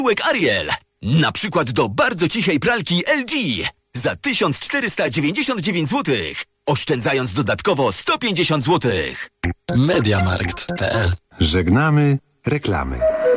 Ariel. Na przykład do bardzo cichej pralki LG za 1499 zł, oszczędzając dodatkowo 150 zł. Mediamarkt.pl. Żegnamy reklamy.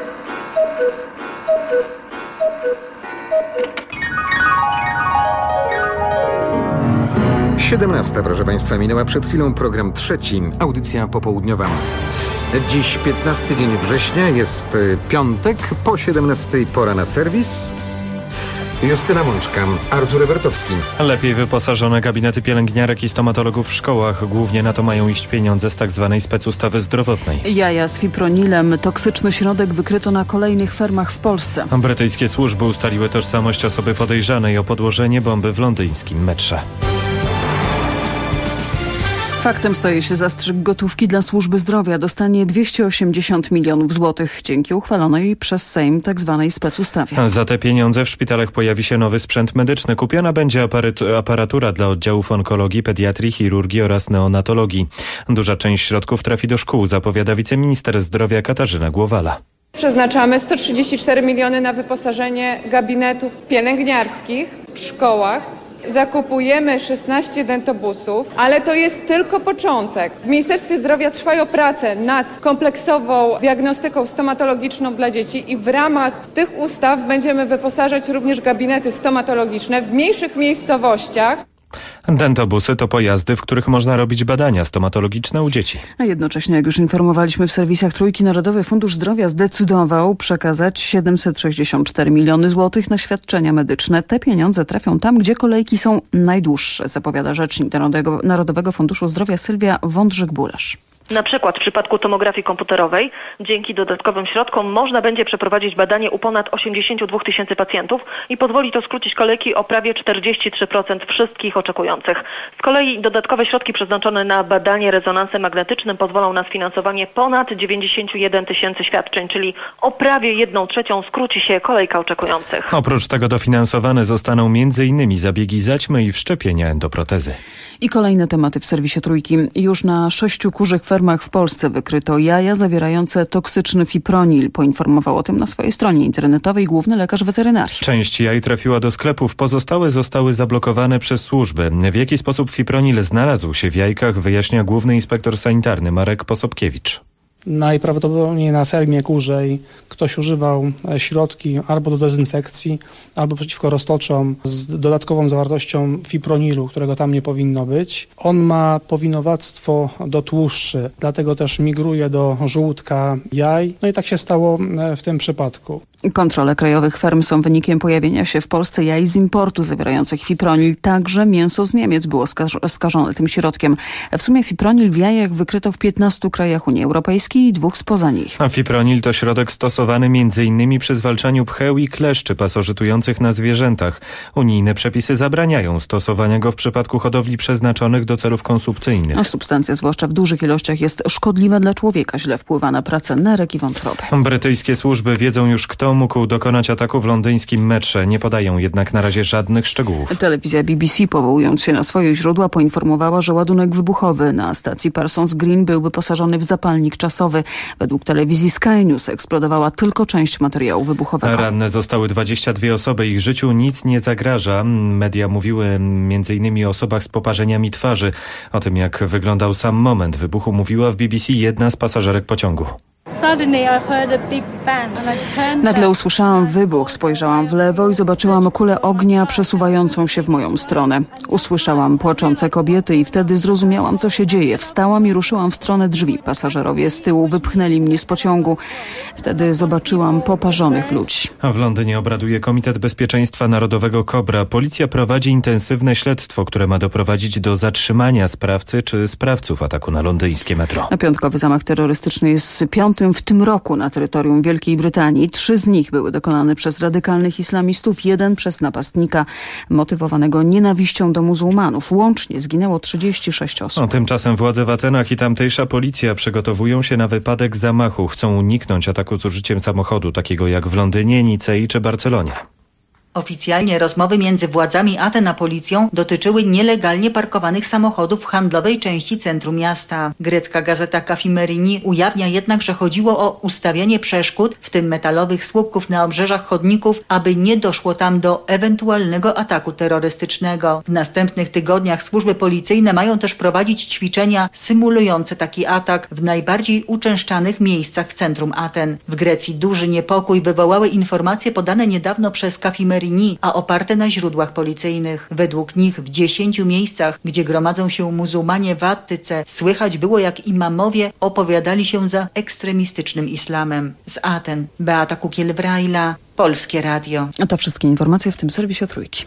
Siedemnasta, proszę Państwa, minęła przed chwilą program trzeci, audycja popołudniowa. Dziś 15 dzień września, jest piątek, po 17 pora na serwis. Justyna Mączka, Artur Ewertowski. Lepiej wyposażone gabinety pielęgniarek i stomatologów w szkołach. Głównie na to mają iść pieniądze z tzw. specustawy zdrowotnej. Jaja z fipronilem. Toksyczny środek wykryto na kolejnych fermach w Polsce. Brytyjskie służby ustaliły tożsamość osoby podejrzanej o podłożenie bomby w londyńskim metrze. Faktem staje się zastrzyk gotówki dla służby zdrowia. Dostanie 280 milionów złotych dzięki uchwalonej przez Sejm tzw. specustawie. Za te pieniądze w szpitalach pojawi się nowy sprzęt medyczny. Kupiona będzie aparatura dla oddziałów onkologii, pediatrii, chirurgii oraz neonatologii. Duża część środków trafi do szkół, zapowiada wiceminister zdrowia Katarzyna Głowala. Przeznaczamy 134 miliony na wyposażenie gabinetów pielęgniarskich w szkołach. Zakupujemy 16 dentobusów, ale to jest tylko początek. W Ministerstwie Zdrowia trwają prace nad kompleksową diagnostyką stomatologiczną dla dzieci i w ramach tych ustaw będziemy wyposażać również gabinety stomatologiczne w mniejszych miejscowościach. Dentobusy to pojazdy, w których można robić badania stomatologiczne u dzieci. A jednocześnie, jak już informowaliśmy w serwisach Trójki, Narodowy Fundusz Zdrowia zdecydował przekazać 764 miliony złotych na świadczenia medyczne. Te pieniądze trafią tam, gdzie kolejki są najdłuższe, zapowiada rzecznik Narodowego Funduszu Zdrowia Sylwia Wądrzyk-Bulasz. Na przykład w przypadku tomografii komputerowej dzięki dodatkowym środkom można będzie przeprowadzić badanie u ponad 82 tysięcy pacjentów i pozwoli to skrócić kolejki o prawie 43% wszystkich oczekujących. Z kolei dodatkowe środki przeznaczone na badanie rezonansem magnetycznym pozwolą na sfinansowanie ponad 91 tysięcy świadczeń, czyli o prawie 1/3 skróci się kolejka oczekujących. Oprócz tego dofinansowane zostaną m.in. zabiegi zaćmy i wszczepienia endoprotezy. I kolejne tematy w serwisie Trójki. Już na 6 kurzych fermach w Polsce wykryto jaja zawierające toksyczny fipronil. Poinformował o tym na swojej stronie internetowej główny lekarz weterynarii. Część jaj trafiła do sklepów, pozostałe zostały zablokowane przez służby. W jaki sposób fipronil znalazł się w jajkach, wyjaśnia główny inspektor sanitarny Marek Posobkiewicz. Najprawdopodobniej na fermie kurzej ktoś używał środki albo do dezynfekcji, albo przeciwko roztoczom z dodatkową zawartością fipronilu, którego tam nie powinno być. On ma powinowactwo do tłuszczy, dlatego też migruje do żółtka jaj. No i tak się stało w tym przypadku. Kontrole krajowych ferm są wynikiem pojawienia się w Polsce jaj z importu zawierających fipronil. Także mięso z Niemiec było skażone tym środkiem. W sumie fipronil w jajach wykryto w 15 krajach Unii Europejskiej i 2 spoza nich. A fipronil to środek stosowany m.in. przy zwalczaniu pcheł i kleszczy pasożytujących na zwierzętach. Unijne przepisy zabraniają stosowania go w przypadku hodowli przeznaczonych do celów konsumpcyjnych. A substancja, zwłaszcza w dużych ilościach, jest szkodliwa dla człowieka. Źle wpływa na pracę nerek i wątroby. Brytyjskie służby wiedzą już, kto mógł dokonać ataku w londyńskim metrze. Nie podają jednak na razie żadnych szczegółów. Telewizja BBC, powołując się na swoje źródła, poinformowała, że ładunek wybuchowy na stacji Parsons Green był wyposażony w zapalnik czasowy. Według telewizji Sky News eksplodowała tylko część materiału wybuchowego. Ranne zostały 22 osoby. Ich życiu nic nie zagraża. Media mówiły m.in. o osobach z poparzeniami twarzy. O tym, jak wyglądał sam moment wybuchu, mówiła w BBC jedna z pasażerek pociągu. Nagle usłyszałam wybuch, spojrzałam w lewo i zobaczyłam kulę ognia przesuwającą się w moją stronę. Usłyszałam płaczące kobiety i wtedy zrozumiałam, co się dzieje. Wstałam i ruszyłam w stronę drzwi. Pasażerowie z tyłu wypchnęli mnie z pociągu. Wtedy zobaczyłam poparzonych ludzi. A w Londynie obraduje Komitet Bezpieczeństwa Narodowego KOBRA. Policja prowadzi intensywne śledztwo, które ma doprowadzić do zatrzymania sprawcy czy sprawców ataku na londyńskie metro. Piątkowy zamach terrorystyczny jest 5. w tym roku na terytorium Wielkiej Brytanii. 3 z nich były dokonane przez radykalnych islamistów, 1 przez napastnika motywowanego nienawiścią do muzułmanów. Łącznie zginęło 36 osób. Tymczasem władze w Atenach i tamtejsza policja przygotowują się na wypadek zamachu. Chcą uniknąć ataku z użyciem samochodu, takiego jak w Londynie, Nicei czy Barcelonie. Oficjalnie rozmowy między władzami Aten a policją dotyczyły nielegalnie parkowanych samochodów w handlowej części centrum miasta. Grecka gazeta Kafimerini ujawnia jednak, że chodziło o ustawianie przeszkód, w tym metalowych słupków na obrzeżach chodników, aby nie doszło tam do ewentualnego ataku terrorystycznego. W następnych tygodniach służby policyjne mają też prowadzić ćwiczenia symulujące taki atak w najbardziej uczęszczanych miejscach w centrum Aten. W Grecji duży niepokój wywołały informacje podane niedawno przez Kafimerini, a oparte na źródłach policyjnych. Według nich w 10 miejscach, gdzie gromadzą się muzułmanie w Attyce, słychać było, jak imamowie opowiadali się za ekstremistycznym islamem. Z Aten Beata Kukiel-Brajla, Polskie Radio. A to wszystkie informacje w tym serwisie Trójki.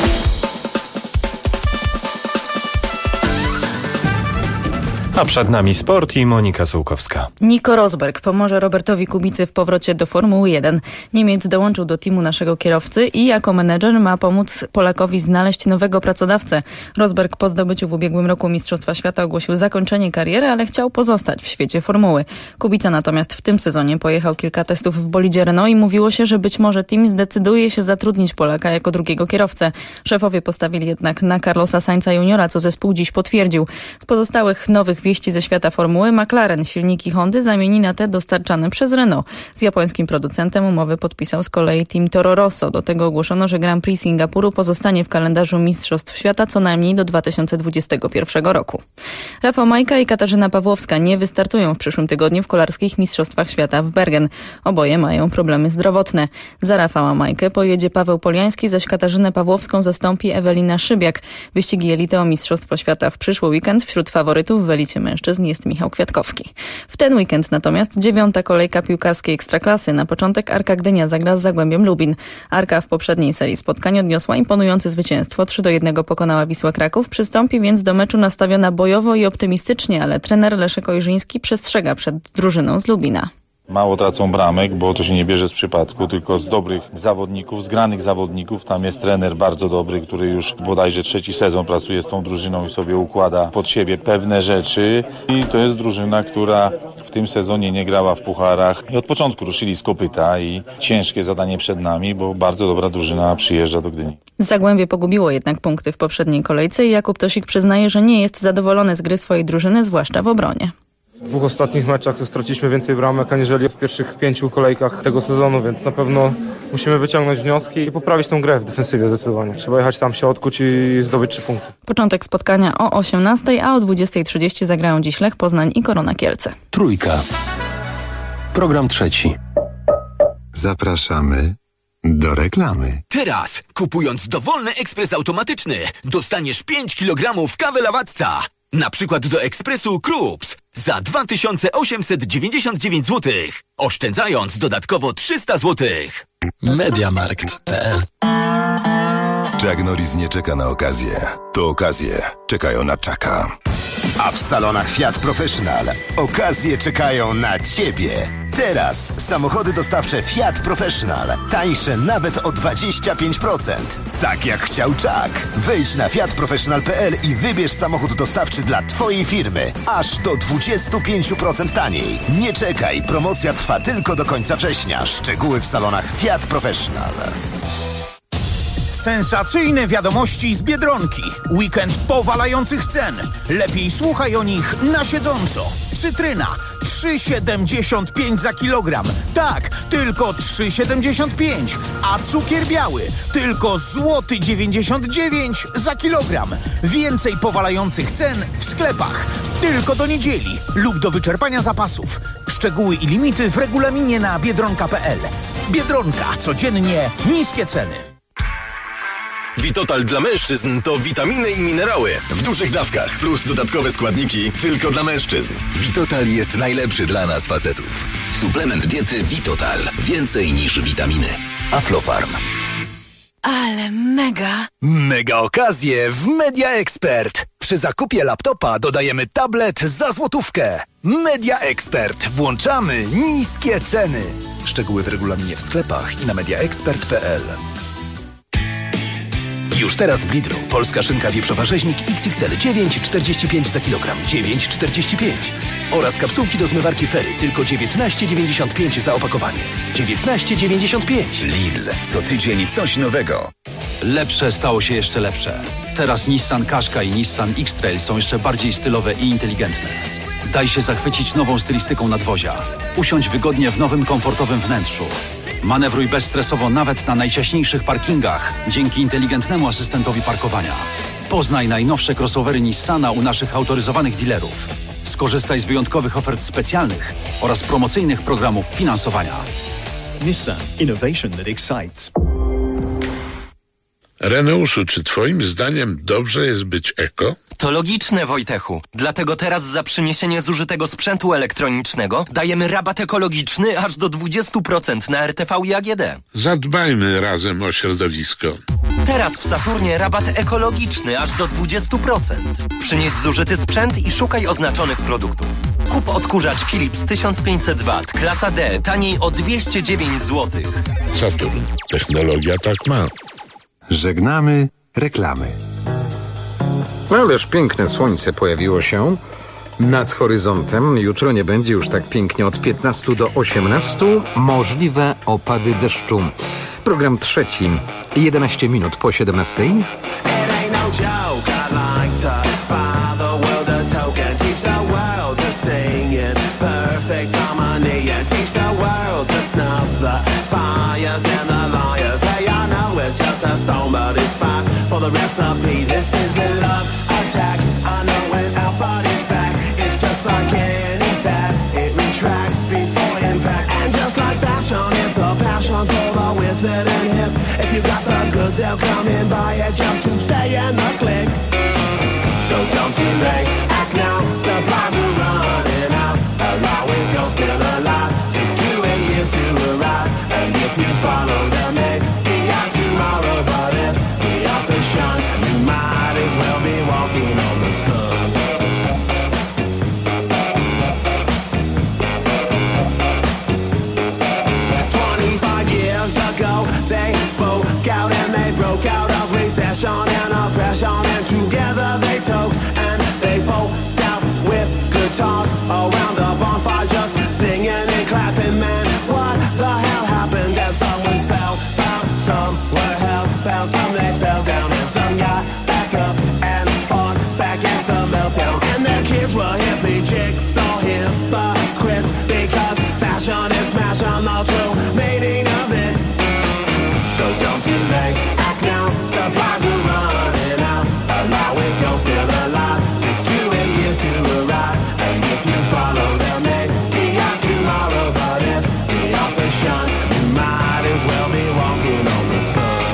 A przed nami sport i Monika Sułkowska. Nico Rosberg pomoże Robertowi Kubicy w powrocie do Formuły 1. Niemiec dołączył do teamu naszego kierowcy i jako menedżer ma pomóc Polakowi znaleźć nowego pracodawcę. Rosberg po zdobyciu w ubiegłym roku Mistrzostwa Świata ogłosił zakończenie kariery, ale chciał pozostać w świecie formuły. Kubica natomiast w tym sezonie pojechał kilka testów w bolidzie Renault i mówiło się, że być może team zdecyduje się zatrudnić Polaka jako drugiego kierowcę. Szefowie postawili jednak na Carlosa Sainza Juniora, co zespół dziś potwierdził. Z pozostałych nowych wieści ze świata formuły McLaren silniki Hondy zamieni na te dostarczane przez Renault. Z japońskim producentem umowy podpisał z kolei team Toro Rosso. Do tego ogłoszono, że Grand Prix Singapuru pozostanie w kalendarzu Mistrzostw Świata co najmniej do 2021 roku. Rafał Majka i Katarzyna Pawłowska nie wystartują w przyszłym tygodniu w kolarskich Mistrzostwach Świata w Bergen. Oboje mają problemy zdrowotne. Za Rafała Majkę pojedzie Paweł Poliański, zaś Katarzynę Pawłowską zastąpi Ewelina Szybiak. Wyścigi elity o Mistrzostwo Świata w przyszły weekend wśród faworytów w elicie mężczyzn jest Michał Kwiatkowski. W ten weekend natomiast 9. kolejka piłkarskiej Ekstraklasy. Na początek Arka Gdynia zagra z Zagłębiem Lubin. Arka w poprzedniej serii spotkań odniosła imponujące zwycięstwo. 3-1 pokonała Wisła Kraków. Przystąpi więc do meczu nastawiona bojowo i optymistycznie, ale trener Leszek Ojrzyński przestrzega przed drużyną z Lubina. Mało tracą bramek, bo to się nie bierze z przypadku, tylko z dobrych zawodników, zgranych zawodników. Tam jest trener bardzo dobry, który już bodajże 3. sezon pracuje z tą drużyną i sobie układa pod siebie pewne rzeczy. I to jest drużyna, która w tym sezonie nie grała w pucharach. I od początku ruszyli z kopyta i ciężkie zadanie przed nami, bo bardzo dobra drużyna przyjeżdża do Gdyni. Zagłębie pogubiło jednak punkty w poprzedniej kolejce i Jakub Tosik przyznaje, że nie jest zadowolony z gry swojej drużyny, zwłaszcza w obronie. W 2 ostatnich meczach to straciliśmy więcej bramek aniżeli w pierwszych 5 kolejkach tego sezonu, więc na pewno musimy wyciągnąć wnioski i poprawić tą grę w defensywie zdecydowanie. Trzeba jechać tam się odkuć i zdobyć 3 punkty. Początek spotkania o 18:00, a o 20:30 zagrają dziś Lech Poznań i Korona Kielce. Trójka. Program 3. Zapraszamy do reklamy. Teraz, kupując dowolny ekspres automatyczny, dostaniesz 5 kg kawy Lawatca. Na przykład do ekspresu Krups za 2899 zł, oszczędzając dodatkowo 300 zł. Mediamarkt.pl. Chuck Norris nie czeka na okazję. To okazje czekają na Chucka. A w salonach Fiat Professional okazje czekają na Ciebie. Teraz samochody dostawcze Fiat Professional. Tańsze nawet o 25%. Tak jak chciał Chuck. Wejdź na fiatprofessional.pl i wybierz samochód dostawczy dla Twojej firmy. Aż do 25% taniej. Nie czekaj, promocja trwa tylko do końca września. Szczegóły w salonach Fiat Professional. Sensacyjne wiadomości z Biedronki. Weekend powalających cen. Lepiej słuchaj o nich na siedząco. Cytryna 3,75 za kilogram. Tak, tylko 3,75. A cukier biały tylko złoty 99 za kilogram. Więcej powalających cen w sklepach. Tylko do niedzieli lub do wyczerpania zapasów. Szczegóły i limity w regulaminie na biedronka.pl. Biedronka. Codziennie niskie ceny. Vitotal dla mężczyzn to witaminy i minerały w dużych dawkach, plus dodatkowe składniki tylko dla mężczyzn. Vitotal jest najlepszy dla nas facetów. Suplement diety Vitotal. Więcej niż witaminy. Aflofarm. Ale mega! Mega okazje w Media Expert. Przy zakupie laptopa dodajemy tablet za złotówkę. Media Expert. Włączamy niskie ceny. Szczegóły w regulaminie w sklepach i na mediaexpert.pl. Już teraz w Lidlu polska szynka wieprzowa rzeźnik XXL 9,45 za kilogram, 9,45. Oraz kapsułki do zmywarki Fery, tylko 19,95 za opakowanie. 19,95. Lidl, co tydzień coś nowego. Lepsze stało się jeszcze lepsze. Teraz Nissan Qashqa i Nissan X-Trail są jeszcze bardziej stylowe i inteligentne. Daj się zachwycić nową stylistyką nadwozia. Usiądź wygodnie w nowym, komfortowym wnętrzu. Manewruj bezstresowo nawet na najciaśniejszych parkingach dzięki inteligentnemu asystentowi parkowania. Poznaj najnowsze crossovery Nissana u naszych autoryzowanych dealerów. Skorzystaj z wyjątkowych ofert specjalnych oraz promocyjnych programów finansowania. Nissan. Innovation that excites. Reneuszu, czy twoim zdaniem dobrze jest być eko? To logiczne, Wojtechu. Dlatego teraz za przyniesienie zużytego sprzętu elektronicznego dajemy rabat ekologiczny aż do 20% na RTV i AGD. Zadbajmy razem o środowisko. Teraz w Saturnie rabat ekologiczny aż do 20%. Przynieś zużyty sprzęt i szukaj oznaczonych produktów. Kup odkurzacz Philips 1500 W, klasa D, taniej o 209 zł. Saturn. Technologia tak ma. Żegnamy reklamy. Ależ piękne słońce pojawiło się nad horyzontem. Jutro nie będzie już tak pięknie. Od 15 do 18 możliwe opady deszczu. Program trzeci. 11 minut po 17. For the recipe, this is a love attack. I know when our body's back, it's just like any fat. It retracts before impact. And just like fashion, it's a passion for the with it and hip. If you got the goods, they'll come and buy it just to stay in the clique. So don't delay, act now, supplies are running out. Allow if you're still alive, 6 to 8 years to arrive. And if you follow them, be out tomorrow, but if you might as well be walking on the sun. Years ago, they spoke out and they broke out of recession and oppression, and together they talked and they folk out with guitars around a bonfire, just singing and clapping. Man, what the hell happened? That someone spellbound, some were hellbound, some they fell down, and some got back up and fought back against the meltdown. And their kids were hippie chicks, all hypocrites, because fashion is smashing the true meaning of it. So don't delay, act now, supplies are running out. Allow if you're still alive, 6 to 8 years to arrive. And if you follow them, be out tomorrow. But if the office shun, you might as well be walking on the sun.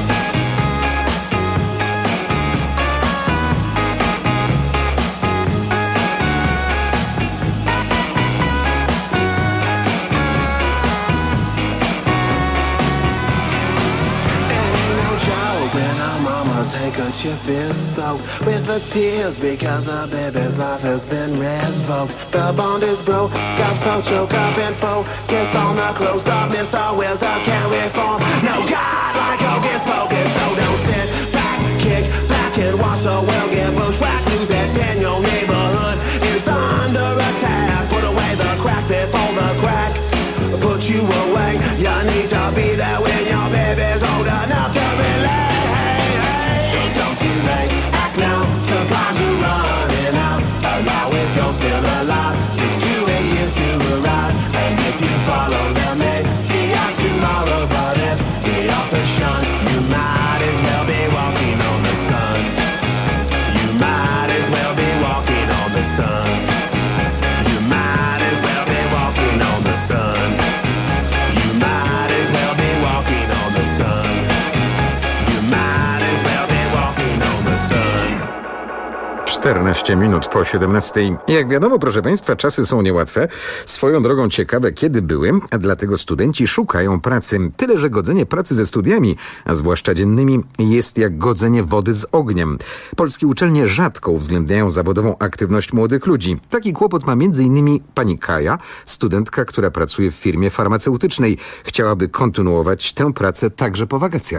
'cause handkerchief is soaked with the tears because the baby's life has been revoked. The bond is broke, got so choke up and focus on the close-up. Mr. Wills, I can't reform. No God like Hocus Pocus, so don't sit back, kick back and watch the world get bushwhacked. News that's in your neighborhood is under attack. Put away the crack before the crack put you away. You need to be there when your baby's old enough to relate. So don't delay, act now, supplies are running out. Allow if you're still alive, 6 to 8 years to arrive. And if you follow them, be out tomorrow. But if the office shun, you might as well be walking on the sun. You might as well be walking on the sun. You might as well be walking on the sun. You might as well be walking on the sun. You might as well be walking on the sun. 14 minut po 17. Jak wiadomo, proszę Państwa, czasy są niełatwe. Swoją drogą ciekawe, kiedy były, a dlatego studenci szukają pracy. Tyle, że godzenie pracy ze studiami, a zwłaszcza dziennymi, jest jak godzenie wody z ogniem. Polskie uczelnie rzadko uwzględniają zawodową aktywność młodych ludzi. Taki kłopot ma m.in. pani Kaja, studentka, która pracuje w firmie farmaceutycznej. Chciałaby kontynuować tę pracę także po wakacjach.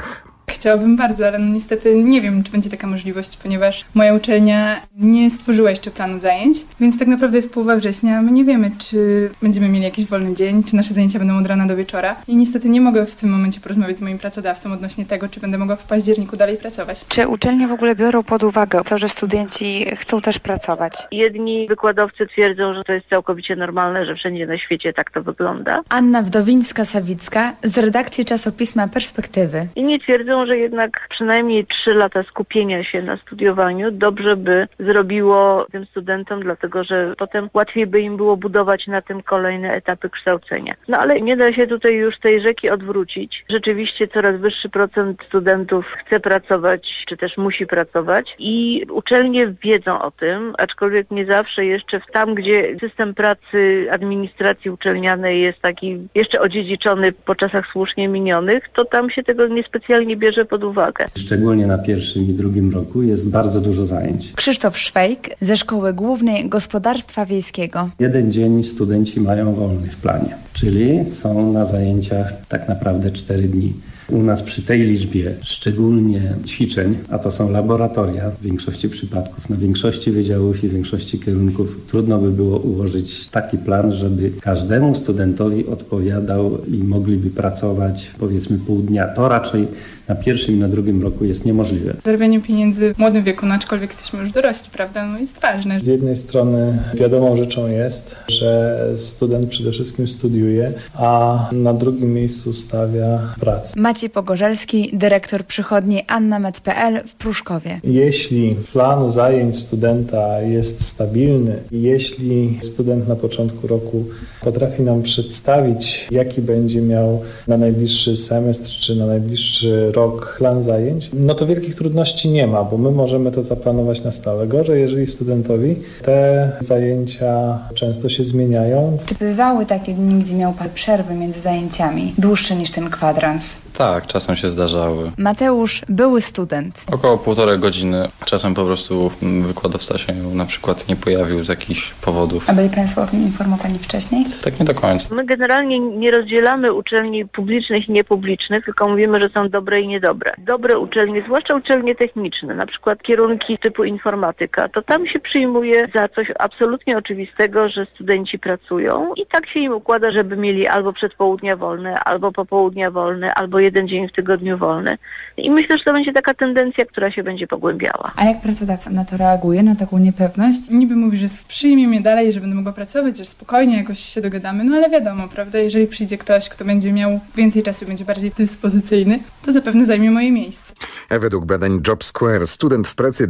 Chciałabym bardzo, ale niestety nie wiem, czy będzie taka możliwość, ponieważ moja uczelnia nie stworzyła jeszcze planu zajęć, więc tak naprawdę jest połowa września, my nie wiemy, czy będziemy mieli jakiś wolny dzień, czy nasze zajęcia będą od rana do wieczora i niestety nie mogę w tym momencie porozmawiać z moim pracodawcą odnośnie tego, czy będę mogła w październiku dalej pracować. Czy uczelnie w ogóle biorą pod uwagę to, że studenci chcą też pracować? Jedni wykładowcy twierdzą, że to jest całkowicie normalne, że wszędzie na świecie tak to wygląda. Anna Wdowińska-Sawicka z redakcji czasopisma Perspektywy. Inni twierdzą, że jednak przynajmniej 3 lata skupienia się na studiowaniu dobrze by zrobiło tym studentom, dlatego że potem łatwiej by im było budować na tym kolejne etapy kształcenia. No ale nie da się tutaj już tej rzeki odwrócić. Rzeczywiście coraz wyższy procent studentów chce pracować, czy też musi pracować i uczelnie wiedzą o tym, aczkolwiek nie zawsze jeszcze tam, gdzie system pracy administracji uczelnianej jest taki jeszcze odziedziczony po czasach słusznie minionych, to tam się tego niespecjalnie bierze pod uwagę. Szczególnie na pierwszym i drugim roku jest bardzo dużo zajęć. Krzysztof Szwejk ze Szkoły Głównej Gospodarstwa Wiejskiego. Jeden dzień studenci mają wolny w planie, czyli są na zajęciach tak naprawdę 4 dni. U nas przy tej liczbie szczególnie ćwiczeń, a to są laboratoria w większości przypadków, na większości wydziałów i większości kierunków, trudno by było ułożyć taki plan, żeby każdemu studentowi odpowiadał i mogliby pracować powiedzmy pół dnia. To raczej na pierwszym i na drugim roku jest niemożliwe. Zarabianie pieniędzy w młodym wieku, no aczkolwiek jesteśmy już dorośli, prawda, no jest ważne. Z jednej strony wiadomą rzeczą jest, że student przede wszystkim studiuje, a na drugim miejscu stawia pracę. Maciej Pogorzelski, dyrektor przychodni AnnaMed.pl w Pruszkowie. Jeśli plan zajęć studenta jest stabilny i jeśli student na początku roku potrafi nam przedstawić, jaki będzie miał na najbliższy semestr czy na najbliższy rok plan zajęć, no to wielkich trudności nie ma, bo my możemy to zaplanować na stałe. Gorzej, jeżeli studentowi te zajęcia często się zmieniają. Czy bywały takie dni, gdzie miał pan przerwy między zajęciami, dłuższe niż ten kwadrans? Tak, czasem się zdarzały. Mateusz, były student. Około 1,5 godziny. Czasem po prostu wykładowca się na przykład nie pojawił z jakichś powodów. A byli Państwo o tym informowani wcześniej? Tak nie do końca. My generalnie nie rozdzielamy uczelni publicznych i niepublicznych, tylko mówimy, że są dobre i niedobre. Dobre uczelnie, zwłaszcza uczelnie techniczne, na przykład kierunki typu informatyka, to tam się przyjmuje za coś absolutnie oczywistego, że studenci pracują i tak się im układa, żeby mieli albo przedpołudnia wolne, albo popołudnia wolne, albo jeden dzień w tygodniu wolny. I myślę, że to będzie taka tendencja, która się będzie pogłębiała. A jak pracodawca na to reaguje, na taką niepewność? Niby mówi, że przyjmie mnie dalej, że będę mogła pracować, że spokojnie jakoś się dogadamy, no ale wiadomo, prawda, jeżeli przyjdzie ktoś, kto będzie miał więcej czasu i będzie bardziej dyspozycyjny, to zapewne zajmie moje miejsce. Według badań JobSquare Student w pracy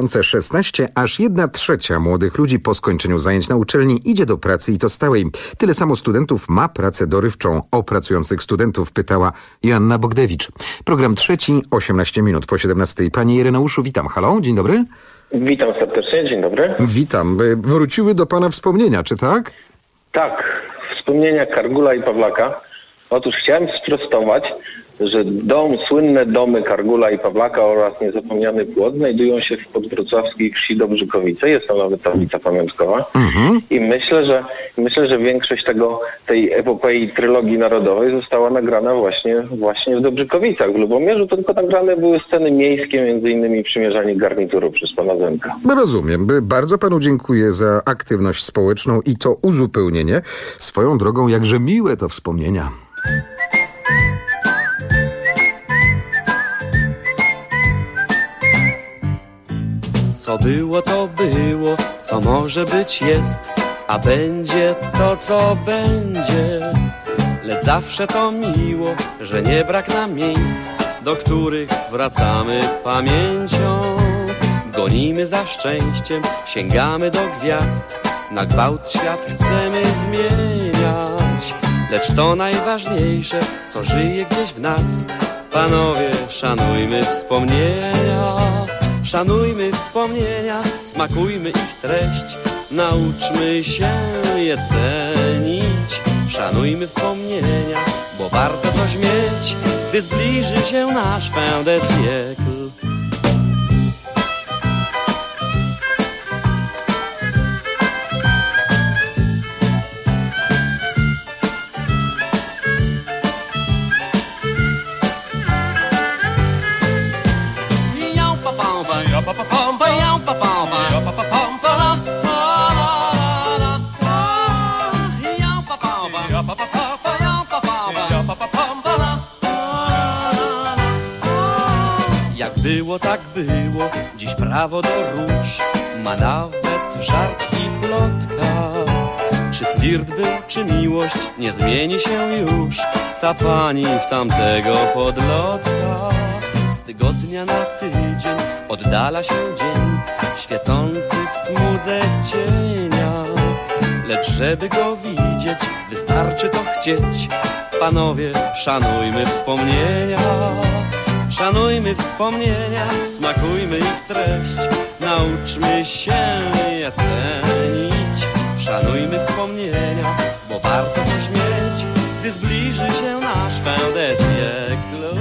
2016 aż 1/3 młodych ludzi po skończeniu zajęć na uczelni idzie do pracy i to stałej. Tyle samo studentów ma pracę dorywczą. O pracujących studentów pytała Joanna Bogdewicz. Program trzeci, 18 minut po 17. Panie Ireneuszu, witam. Halo, dzień dobry. Witam serdecznie, dzień dobry. Witam. Wróciły do pana wspomnienia, czy tak? Tak, wspomnienia Kargula i Pawlaka. Otóż chciałem sprostować, że słynne domy Kargula i Pawlaka oraz niezapomniany płot znajdują się w podwrocławskiej wsi Dobrzykowice. Jest tam nawet tablica pamiątkowa. I myślę, że większość tej epopei trylogii narodowej została nagrana właśnie w Dobrzykowicach. W Lubomierzu to tylko nagrane były sceny miejskie, między innymi przymierzanie garnituru przez pana Zenka. Rozumiem. Bardzo panu dziękuję za aktywność społeczną i to uzupełnienie. Swoją drogą jakże miłe to wspomnienia. Co było, to było, co może być jest, a będzie to, co będzie. Lecz zawsze to miło, że nie brak nam miejsc, do których wracamy pamięcią. Gonimy za szczęściem, sięgamy do gwiazd, na gwałt świat chcemy zmieniać. Lecz to najważniejsze, co żyje gdzieś w nas. Panowie, szanujmy wspomnienia. Szanujmy wspomnienia, smakujmy ich treść, nauczmy się je cenić. Szanujmy wspomnienia, bo warto coś mieć, gdy zbliży się nasz fin de siècle. Jak było, tak było, dziś prawo do róż ma nawet żart i plotka. Czy flirt był, czy miłość, nie zmieni się już ta pani w tamtego podlotka. Z tygodnia na tydzień oddala się dzień, świecący w smudze cienia. Lecz żeby go widzieć, wystarczy to chcieć. Panowie, szanujmy wspomnienia. Szanujmy wspomnienia, smakujmy ich treść. Nauczmy się je cenić. Szanujmy wspomnienia, bo warto coś mieć, gdy zbliży się nasz fin de siècle.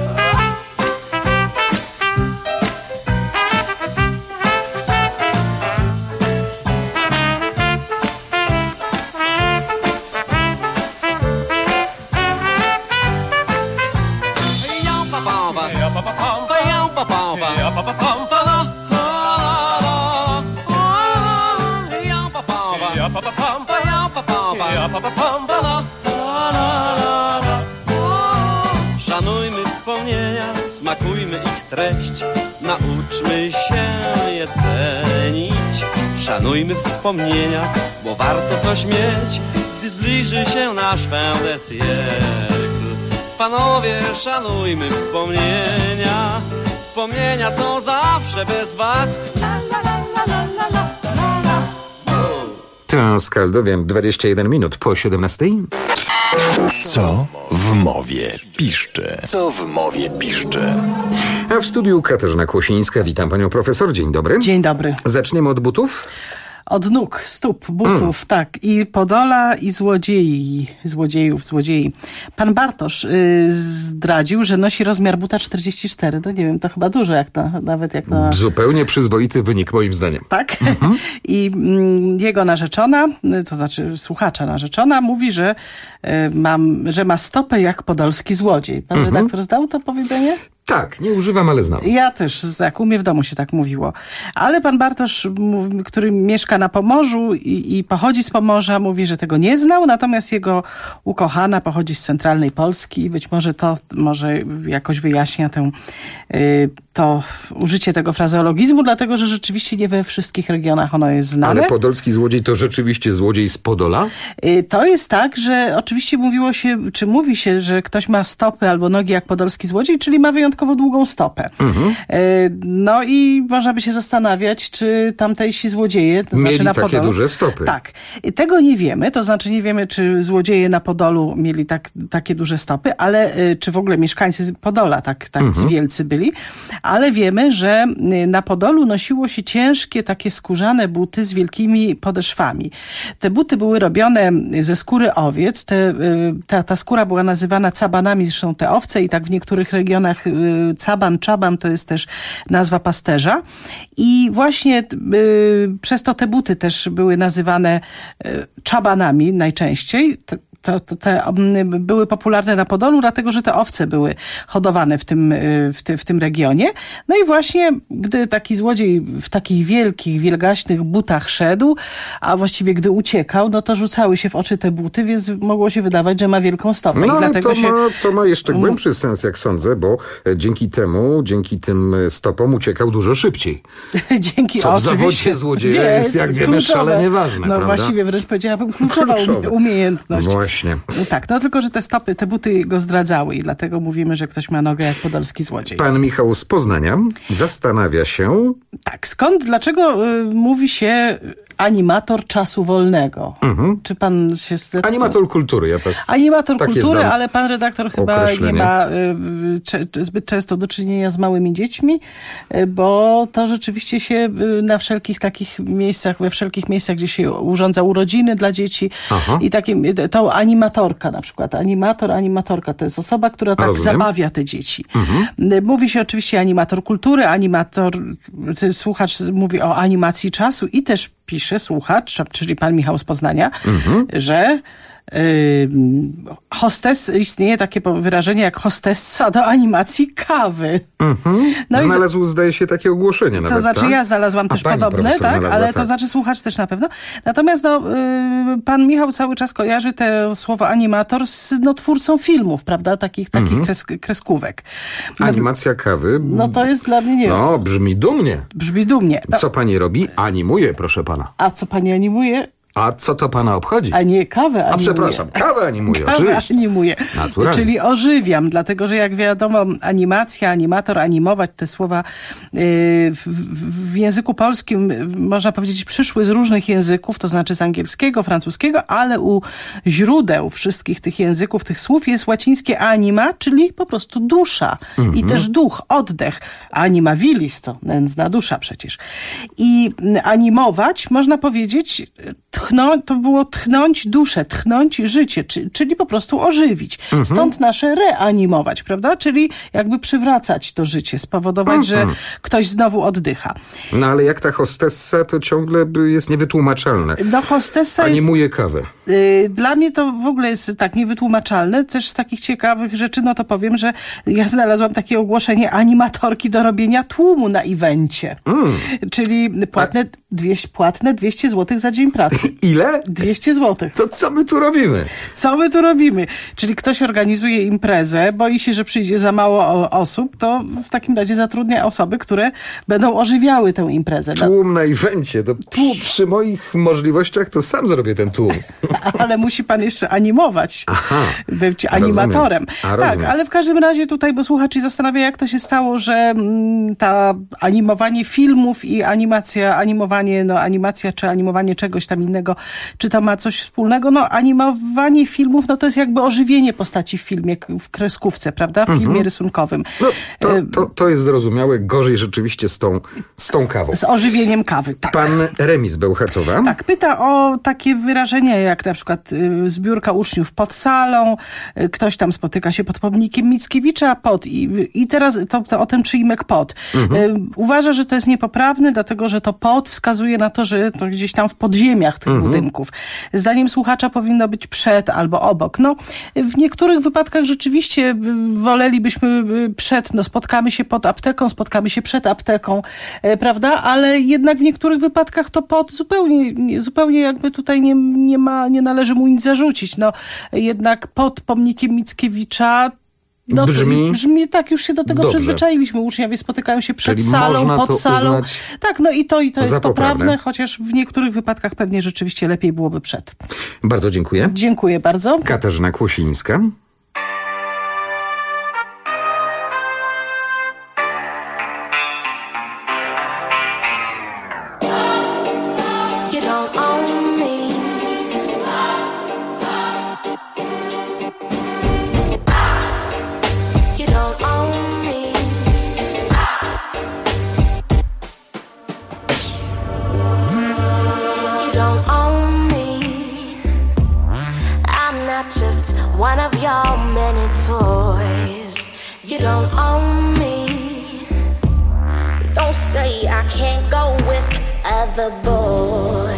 Szanujmy wspomnienia, smakujmy ich treść. Nauczmy się je cenić. Szanujmy wspomnienia, bo warto coś mieć, gdy zbliży się nasz fin de siècle. Panowie, szanujmy wspomnienia. Wspomnienia są zawsze bez wad. To Skaldowiem 21 minut po 17. Co w mowie piszcze? Co w mowie piszcze? A w studiu Katarzyna Kłosińska. Witam panią profesor. Dzień dobry. Dzień dobry. Zaczniemy od butów? Od nóg, stóp, butów, tak. I Podola, i złodziei. Pan Bartosz zdradził, że nosi rozmiar buta 44. No nie wiem, to chyba dużo, nawet jak na... Zupełnie przyzwoity wynik, moim zdaniem. Tak? I jego narzeczona, to znaczy słuchacza narzeczona, mówi, że ma stopę jak podolski złodziej. Pan redaktor zdał to powiedzenie? Tak, nie używam, ale znam. Ja też, jak u mnie w domu się tak mówiło. Ale pan Bartosz, który mieszka na Pomorzu i pochodzi z Pomorza, mówi, że tego nie znał, natomiast jego ukochana pochodzi z centralnej Polski i być może to jakoś wyjaśnia to użycie tego frazeologizmu, dlatego że rzeczywiście nie we wszystkich regionach ono jest znane. Ale podolski złodziej to rzeczywiście złodziej z Podola? To jest tak, że oczywiście mówi się, że ktoś ma stopy albo nogi jak podolski złodziej, czyli ma wyjątkowo długą stopę. No i można by się zastanawiać, czy tamtejsi złodzieje, to mieli znaczy na takie Podolu, duże stopy. Tak. Tego nie wiemy, to znaczy nie wiemy, czy złodzieje na Podolu mieli takie duże stopy, ale czy w ogóle mieszkańcy Podola tak wielcy byli, ale wiemy, że na Podolu nosiło się ciężkie takie skórzane buty z wielkimi podeszwami. Te buty były robione ze skóry owiec, ta skóra była nazywana cabanami, zresztą te owce i tak w niektórych regionach czaban to jest też nazwa pasterza i właśnie przez to te buty też były nazywane czabanami najczęściej. Te były popularne na Podolu, dlatego że te owce były hodowane w tym regionie. No i właśnie, gdy taki złodziej w takich wielkich, wielgaśnych butach szedł, a właściwie gdy uciekał, no to rzucały się w oczy te buty, więc mogło się wydawać, że ma wielką stopę. No i ale dlatego to ma jeszcze głębszy sens, jak sądzę, bo dzięki tym stopom uciekał dużo szybciej. Co w zawodzie złodzieja jest, jak wiemy, kluczowe, szalenie ważne, no prawda? Właściwie wręcz powiedziałabym kluczowa umiejętność. Właśnie. Tak, no tylko, że te buty go zdradzały i dlatego mówimy, że ktoś ma nogę jak podolski złodziej. Pan Michał z Poznania zastanawia się... Tak, dlaczego mówi się animator czasu wolnego? Czy pan się... Animator kultury. Animator kultury, ale pan redaktor chyba nie ma zbyt często do czynienia z małymi dziećmi, bo to rzeczywiście się we wszelkich miejscach, gdzie się urządza urodziny dla dzieci i to animatorka na przykład. Animatorka to jest osoba, która tak zabawia te dzieci. Mówi się oczywiście animator kultury, słuchacz mówi o animacji czasu i też pisze słuchacz, czyli pan Michał z Poznania, że hostes, istnieje takie wyrażenie jak hostessa do animacji kawy. No Znalazł, zdaje się, takie ogłoszenie nawet, to znaczy tak? ja znalazłam też podobne, tak? Ale to tak. znaczy słuchacz też na pewno. Natomiast pan Michał cały czas kojarzy te słowo animator z twórcą filmów, prawda? Takich kreskówek. Animacja kawy. No to jest dla mnie, nie wiem. No, brzmi dumnie. Brzmi dumnie. Co pani robi? Animuje, proszę pana. A co pani animuje? A co to pana obchodzi? A nie kawę animuje. A przepraszam, kawę animuje, kawę oczywiście. animuje. Naturalnie. Czyli ożywiam, dlatego że jak wiadomo, animacja, animator, animować, te słowa w języku polskim, można powiedzieć, przyszły z różnych języków, to znaczy z angielskiego, francuskiego, ale u źródeł wszystkich tych języków, tych słów jest łacińskie anima, czyli po prostu dusza. I też duch, oddech. Anima vilis to nędzna dusza przecież. I animować, można powiedzieć, to było tchnąć duszę, tchnąć życie, czyli po prostu ożywić. Stąd nasze reanimować, prawda? Czyli jakby przywracać to życie, spowodować, że ktoś znowu oddycha. No ale jak ta hostessa, to ciągle jest niewytłumaczalne. No hostessa animuje kawę. Dla mnie to w ogóle jest tak niewytłumaczalne. Też z takich ciekawych rzeczy, to powiem, że ja znalazłam takie ogłoszenie animatorki do robienia tłumu na evencie. Czyli płatne 200 zł za dzień pracy. Ile? 200 zł. To co my tu robimy? Co my tu robimy? Czyli ktoś organizuje imprezę, boi się, że przyjdzie za mało osób, to w takim razie zatrudnia osoby, które będą ożywiały tę imprezę. Tłum na evencie. To przy moich możliwościach to sam zrobię ten tłum. Ale musi pan jeszcze animować. Być animatorem. Tak, ale w każdym razie tutaj, bo słuchacz się zastanawia, jak to się stało, że ta animowanie filmów i animacja czy animowanie czegoś tam innego, czy to ma coś wspólnego? Animowanie filmów, to jest jakby ożywienie postaci w filmie, w kreskówce, prawda? W filmie rysunkowym. To jest zrozumiałe. Gorzej rzeczywiście z tą kawą. Z ożywieniem kawy, tak. Pan Remis Bełchatowa. Tak, pyta o takie wyrażenia, jak na przykład zbiórka uczniów pod salą, ktoś tam spotyka się pod pomnikiem Mickiewicza, i teraz to o ten przyimek pod. Uważa, że to jest niepoprawne, dlatego że to pod wskazuje na to, że to gdzieś tam w podziemiach tych budynków. Zdaniem słuchacza powinno być przed albo obok. W niektórych wypadkach rzeczywiście wolelibyśmy przed, spotkamy się pod apteką, spotkamy się przed apteką, prawda? Ale jednak w niektórych wypadkach to pod zupełnie jakby tutaj nie należy mu nic zarzucić. Jednak pod pomnikiem Mickiewicza brzmi tak, już się do tego przyzwyczailiśmy. Uczniowie spotykają się przed salą, pod salą. Tak, i to jest poprawne, chociaż w niektórych wypadkach pewnie rzeczywiście lepiej byłoby przed. Bardzo dziękuję. Dziękuję bardzo. Katarzyna Kłosińska. One of your many toys. You don't own me. Don't say I can't go with other boys.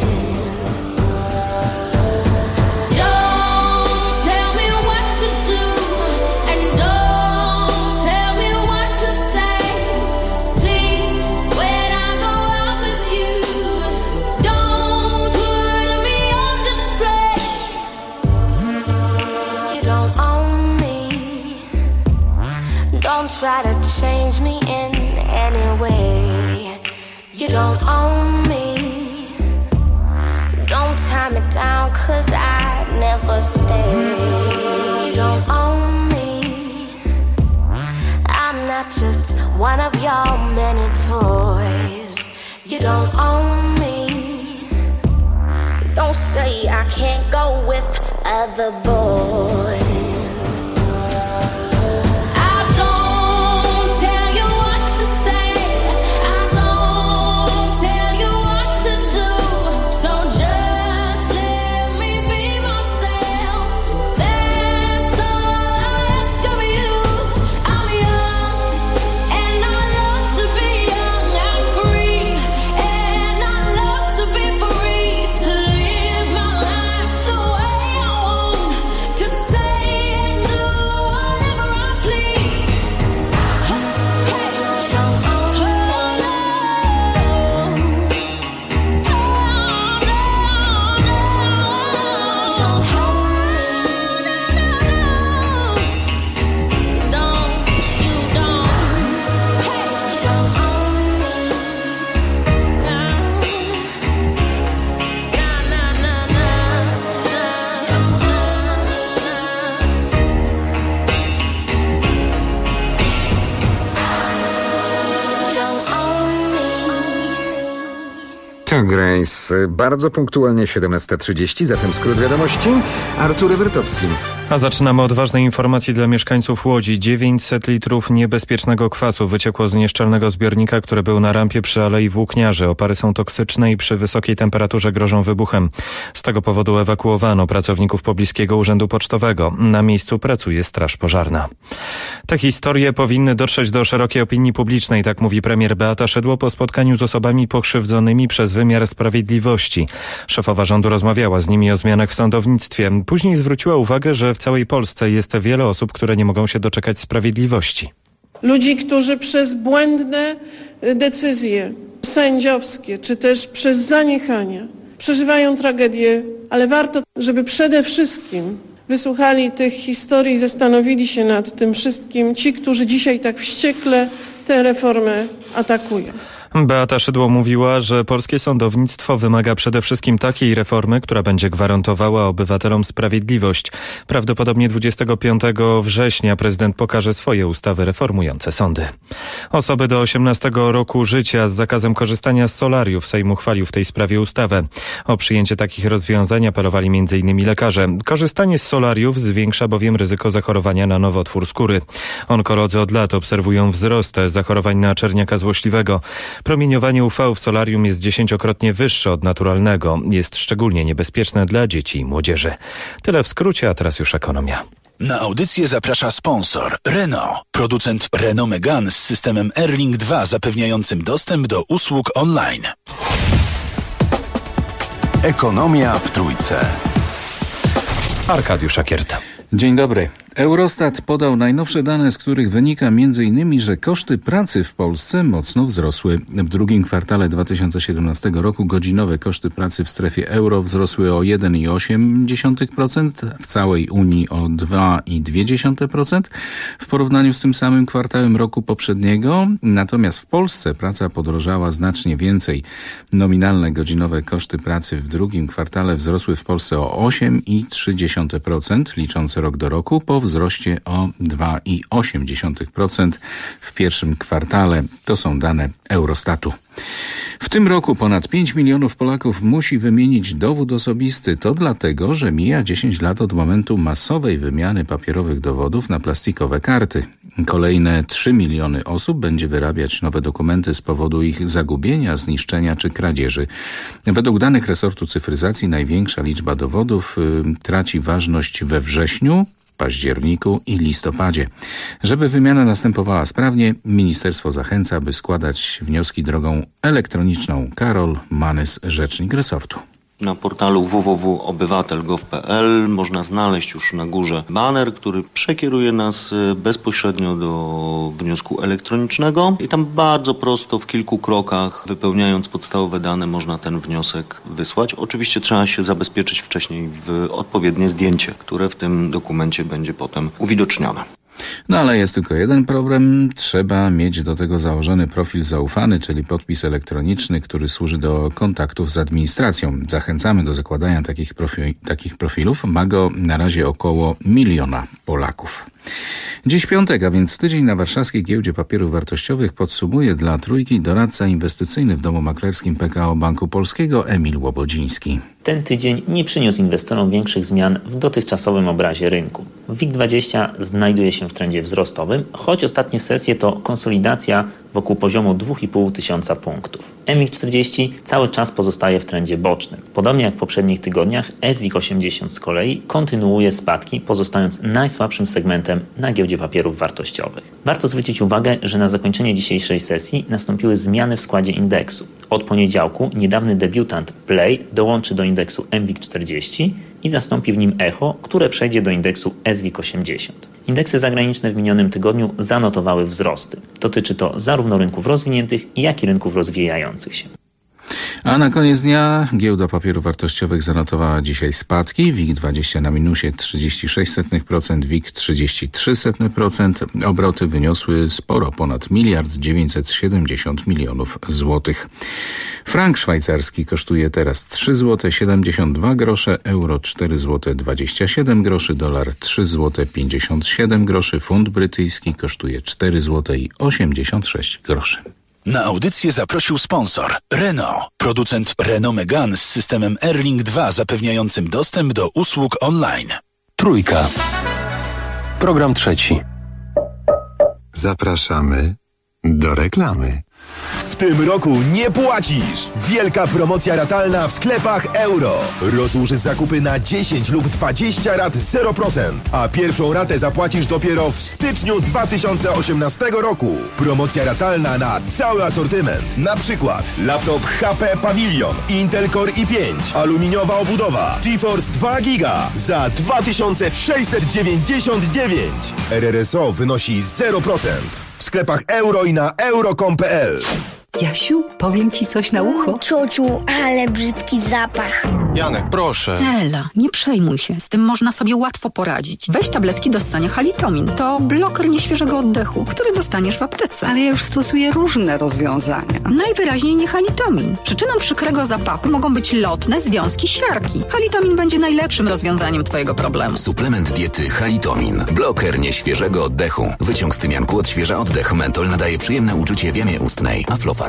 Try to change me in any way. You don't own me. Don't tie me down, 'cause I never stay. You don't own me. I'm not just one of your many toys. You don't own me. Don't say I can't go with other boys. To Grace. Bardzo punktualnie 17:30, zatem skrót wiadomości. Artur Ewertowski. A zaczynamy od ważnej informacji dla mieszkańców Łodzi. 900 litrów niebezpiecznego kwasu wyciekło z nieszczelnego zbiornika, który był na rampie przy Alei Włókniarzy. Opary są toksyczne i przy wysokiej temperaturze grożą wybuchem. Z tego powodu ewakuowano pracowników pobliskiego urzędu pocztowego. Na miejscu pracuje straż pożarna. Te historie powinny dotrzeć do szerokiej opinii publicznej, tak mówi premier Beata Szydło po spotkaniu z osobami pokrzywdzonymi przez wymiar sprawiedliwości. Szefowa rządu rozmawiała z nimi o zmianach w sądownictwie. Później zwróciła uwagę, że w całej Polsce jest wiele osób, które nie mogą się doczekać sprawiedliwości. Ludzi, którzy przez błędne decyzje sędziowskie, czy też przez zaniechania przeżywają tragedię, ale warto, żeby przede wszystkim wysłuchali tych historii i zastanowili się nad tym wszystkim ci, którzy dzisiaj tak wściekle tę reformę atakują. Beata Szydło mówiła, że polskie sądownictwo wymaga przede wszystkim takiej reformy, która będzie gwarantowała obywatelom sprawiedliwość. Prawdopodobnie 25 września prezydent pokaże swoje ustawy reformujące sądy. Osoby do 18 roku życia z zakazem korzystania z solariów Sejm uchwalił w tej sprawie ustawę. O przyjęcie takich rozwiązań apelowali m.in. lekarze. Korzystanie z solariów zwiększa bowiem ryzyko zachorowania na nowotwór skóry. Onkolodzy od lat obserwują wzrost zachorowań na czerniaka złośliwego. Promieniowanie UV w solarium jest 10-krotnie wyższe od naturalnego. Jest szczególnie niebezpieczne dla dzieci i młodzieży. Tyle w skrócie, a teraz już ekonomia. Na audycję zaprasza sponsor Renault, producent Renault Megane z systemem Airlink 2 zapewniającym dostęp do usług online. Ekonomia w Trójce. Arkadiusz Akierta. Dzień dobry. Eurostat podał najnowsze dane, z których wynika m.in., że koszty pracy w Polsce mocno wzrosły. W drugim kwartale 2017 roku godzinowe koszty pracy w strefie euro wzrosły o 1,8%, w całej Unii o 2,2% w porównaniu z tym samym kwartałem roku poprzedniego. Natomiast w Polsce praca podrożała znacznie więcej. Nominalne godzinowe koszty pracy w drugim kwartale wzrosły w Polsce o 8,3%, licząc rok do roku, po wzroście o 2,8% w pierwszym kwartale. To są dane Eurostatu. W tym roku ponad 5 milionów Polaków musi wymienić dowód osobisty. To dlatego, że mija 10 lat od momentu masowej wymiany papierowych dowodów na plastikowe karty. Kolejne 3 miliony osób będzie wyrabiać nowe dokumenty z powodu ich zagubienia, zniszczenia czy kradzieży. Według danych resortu cyfryzacji największa liczba dowodów traci ważność we wrześniu, październiku i listopadzie. Żeby wymiana następowała sprawnie, ministerstwo zachęca, by składać wnioski drogą elektroniczną. Karol Manys, rzecznik resortu. Na portalu www.obywatel.gov.pl można znaleźć już na górze baner, który przekieruje nas bezpośrednio do wniosku elektronicznego i tam bardzo prosto w kilku krokach, wypełniając podstawowe dane, można ten wniosek wysłać. Oczywiście trzeba się zabezpieczyć wcześniej w odpowiednie zdjęcie, które w tym dokumencie będzie potem uwidocznione. No ale jest tylko jeden problem. Trzeba mieć do tego założony profil zaufany, czyli podpis elektroniczny, który służy do kontaktów z administracją. Zachęcamy do zakładania takich profilów. Ma go na razie około 1 miliona Polaków. Dziś piątek, a więc tydzień na warszawskiej giełdzie papierów wartościowych podsumuje dla Trójki doradca inwestycyjny w domu maklerskim PKO Banku Polskiego Emil Łobodziński. Ten tydzień nie przyniósł inwestorom większych zmian w dotychczasowym obrazie rynku. WIG20 znajduje się w trendzie wzrostowym, choć ostatnie sesje to konsolidacja wokół poziomu 2500 punktów. MWIG40 cały czas pozostaje w trendzie bocznym. Podobnie jak w poprzednich tygodniach, SWIG80 z kolei kontynuuje spadki, pozostając najsłabszym segmentem na giełdzie papierów wartościowych. Warto zwrócić uwagę, że na zakończenie dzisiejszej sesji nastąpiły zmiany w składzie indeksu. Od poniedziałku niedawny debiutant Play dołączy do indeksu MWIG40 i zastąpi w nim Echo, które przejdzie do indeksu SWIG80. Indeksy zagraniczne w minionym tygodniu zanotowały wzrosty. Dotyczy to zarówno rynków rozwiniętych, jak i rynków rozwijających się. A na koniec dnia giełda papierów wartościowych zanotowała dzisiaj spadki. WIG20 na minusie 0,36%, WIG 0,33%. Obroty wyniosły sporo, ponad 1,970 miliardów złotych. Frank szwajcarski kosztuje teraz 3,72 zł, euro 4,27 zł, dolar 3,57 zł, funt brytyjski kosztuje 4,86 zł. Na audycję zaprosił sponsor Renault, producent Renault Megane z systemem Airlink 2 zapewniającym dostęp do usług online. Trójka. Program trzeci. Zapraszamy do reklamy. W tym roku nie płacisz! Wielka promocja ratalna w sklepach Euro. Rozłóż zakupy na 10 lub 20 rat 0%, a pierwszą ratę zapłacisz dopiero w styczniu 2018 roku. Promocja ratalna na cały asortyment. Na przykład laptop HP Pavilion, Intel Core i5, aluminiowa obudowa, GeForce 2 GB za 2699. RRSO wynosi 0%. W sklepach Euro i na euro.com.pl. Jasiu, powiem ci coś na ucho. Ciociu, ale brzydki zapach. Janek, proszę. Ela, nie przejmuj się. Z tym można sobie łatwo poradzić. Weź tabletki do ssania Halitomin. To bloker nieświeżego oddechu, który dostaniesz w aptece. Ale ja już stosuję różne rozwiązania. Najwyraźniej nie Halitomin. Przyczyną przykrego zapachu mogą być lotne związki siarki. Halitomin będzie najlepszym rozwiązaniem twojego problemu. Suplement diety Halitomin. Bloker nieświeżego oddechu. Wyciąg z tymianku odświeża oddech. Mentol nadaje przyjemne uczucie w jamie ustnej. Aflofarm.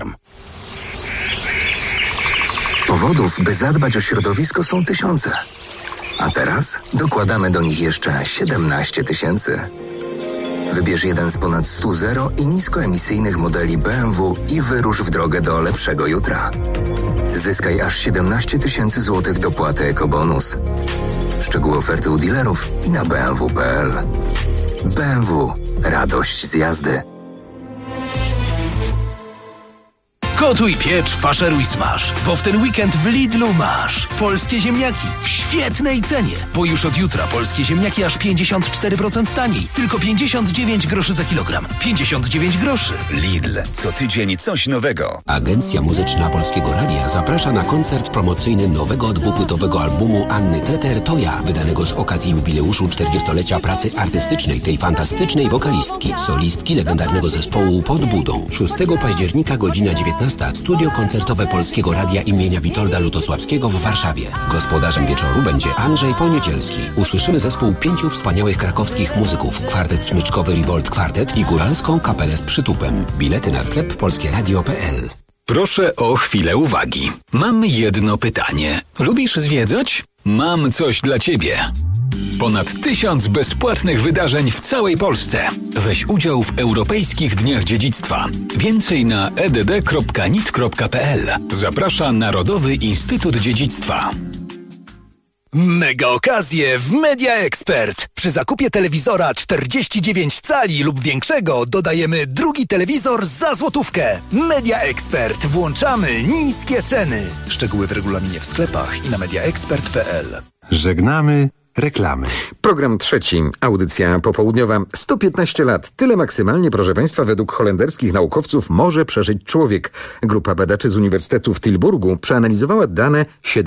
Powodów, by zadbać o środowisko, są tysiące. A teraz dokładamy do nich jeszcze 17 000. Wybierz jeden z ponad 100 zero i niskoemisyjnych modeli BMW i wyrusz w drogę do lepszego jutra. Zyskaj aż 17 000 złotych dopłaty ekobonus. Szczegóły oferty u dealerów i na bmw.pl. BMW. Radość z jazdy. Gotuj, piecz, faszeruj, smaż, bo w ten weekend w Lidlu masz polskie ziemniaki w świetnej cenie, bo już od jutra polskie ziemniaki aż 54% taniej, tylko 59 groszy za kilogram. 59 groszy. Lidl, co tydzień coś nowego. Agencja Muzyczna Polskiego Radia zaprasza na koncert promocyjny nowego dwupłytowego albumu Anny Treter to ja, wydanego z okazji jubileuszu 40-lecia pracy artystycznej tej fantastycznej wokalistki, solistki legendarnego zespołu Pod Budą. 6 października, godzina 19. Studio koncertowe Polskiego Radia imienia Witolda Lutosławskiego w Warszawie. Gospodarzem wieczoru będzie Andrzej Poniedzielski. Usłyszymy zespół 5 wspaniałych krakowskich muzyków, kwartet smyczkowy Revolt Kwartet i góralską kapelę z przytupem. Bilety na sklep polskieradio.pl. Proszę o chwilę uwagi. Mam jedno pytanie. Lubisz zwiedzać? Mam coś dla ciebie. Ponad 1000 bezpłatnych wydarzeń w całej Polsce. Weź udział w Europejskich Dniach Dziedzictwa. Więcej na edd.nit.pl. Zaprasza Narodowy Instytut Dziedzictwa. Mega okazje w Media Expert. Przy zakupie telewizora 49 cali lub większego dodajemy drugi telewizor za złotówkę. Media Expert. Włączamy niskie ceny. Szczegóły w regulaminie w sklepach i na mediaexpert.pl. Żegnamy reklamy. Program trzeci, audycja popołudniowa. 115 lat. Tyle maksymalnie, proszę Państwa, według holenderskich naukowców może przeżyć człowiek. Grupa badaczy z Uniwersytetu w Tilburgu przeanalizowała dane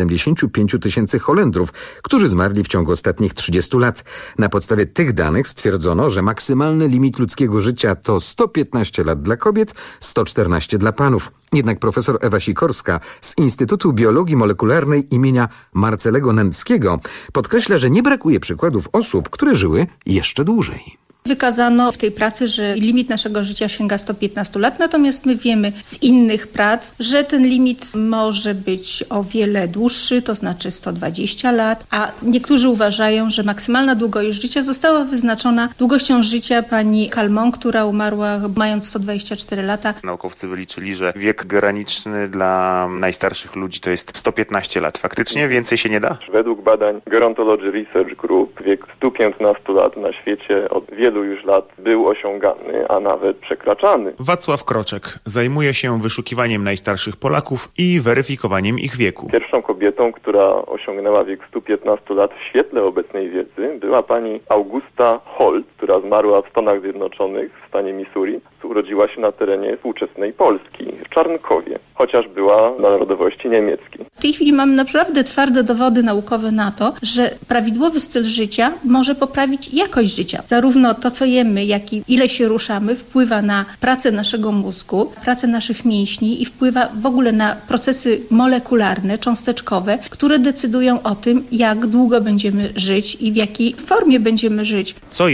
75 000 Holendrów, którzy zmarli w ciągu ostatnich 30 lat. Na podstawie tych danych stwierdzono, że maksymalny limit ludzkiego życia to 115 lat dla kobiet, 114 dla panów. Jednak profesor Ewa Sikorska z Instytutu Biologii Molekularnej imienia Marcelego Nęckiego podkreśla, że nie brakuje przykładów osób, które żyły jeszcze dłużej. Wykazano w tej pracy, że limit naszego życia sięga 115 lat, natomiast my wiemy z innych prac, że ten limit może być o wiele dłuższy, to znaczy 120 lat, a niektórzy uważają, że maksymalna długość życia została wyznaczona długością życia pani Calment, która umarła mając 124 lata. Naukowcy wyliczyli, że wiek graniczny dla najstarszych ludzi to jest 115 lat. Faktycznie więcej się nie da? Według badań Gerontology Research Group wiek 115 lat na świecie od wielu już lat był osiągany, a nawet przekraczany. Wacław Kroczek zajmuje się wyszukiwaniem najstarszych Polaków i weryfikowaniem ich wieku. Pierwszą kobietą, która osiągnęła wiek 115 lat w świetle obecnej wiedzy, była pani Augusta Holt, która zmarła w Stanach Zjednoczonych, w stanie Missouri. Urodziła się na terenie współczesnej Polski, w Czarnkowie, chociaż była narodowości niemieckiej. W tej chwili mamy naprawdę twarde dowody naukowe na to, że prawidłowy styl życia może poprawić jakość życia. Zarówno to, co jemy, jak i ile się ruszamy, wpływa na pracę naszego mózgu, pracę naszych mięśni i wpływa w ogóle na procesy molekularne, cząsteczkowe, które decydują o tym, jak długo będziemy żyć i w jakiej formie będziemy żyć. Co jeść?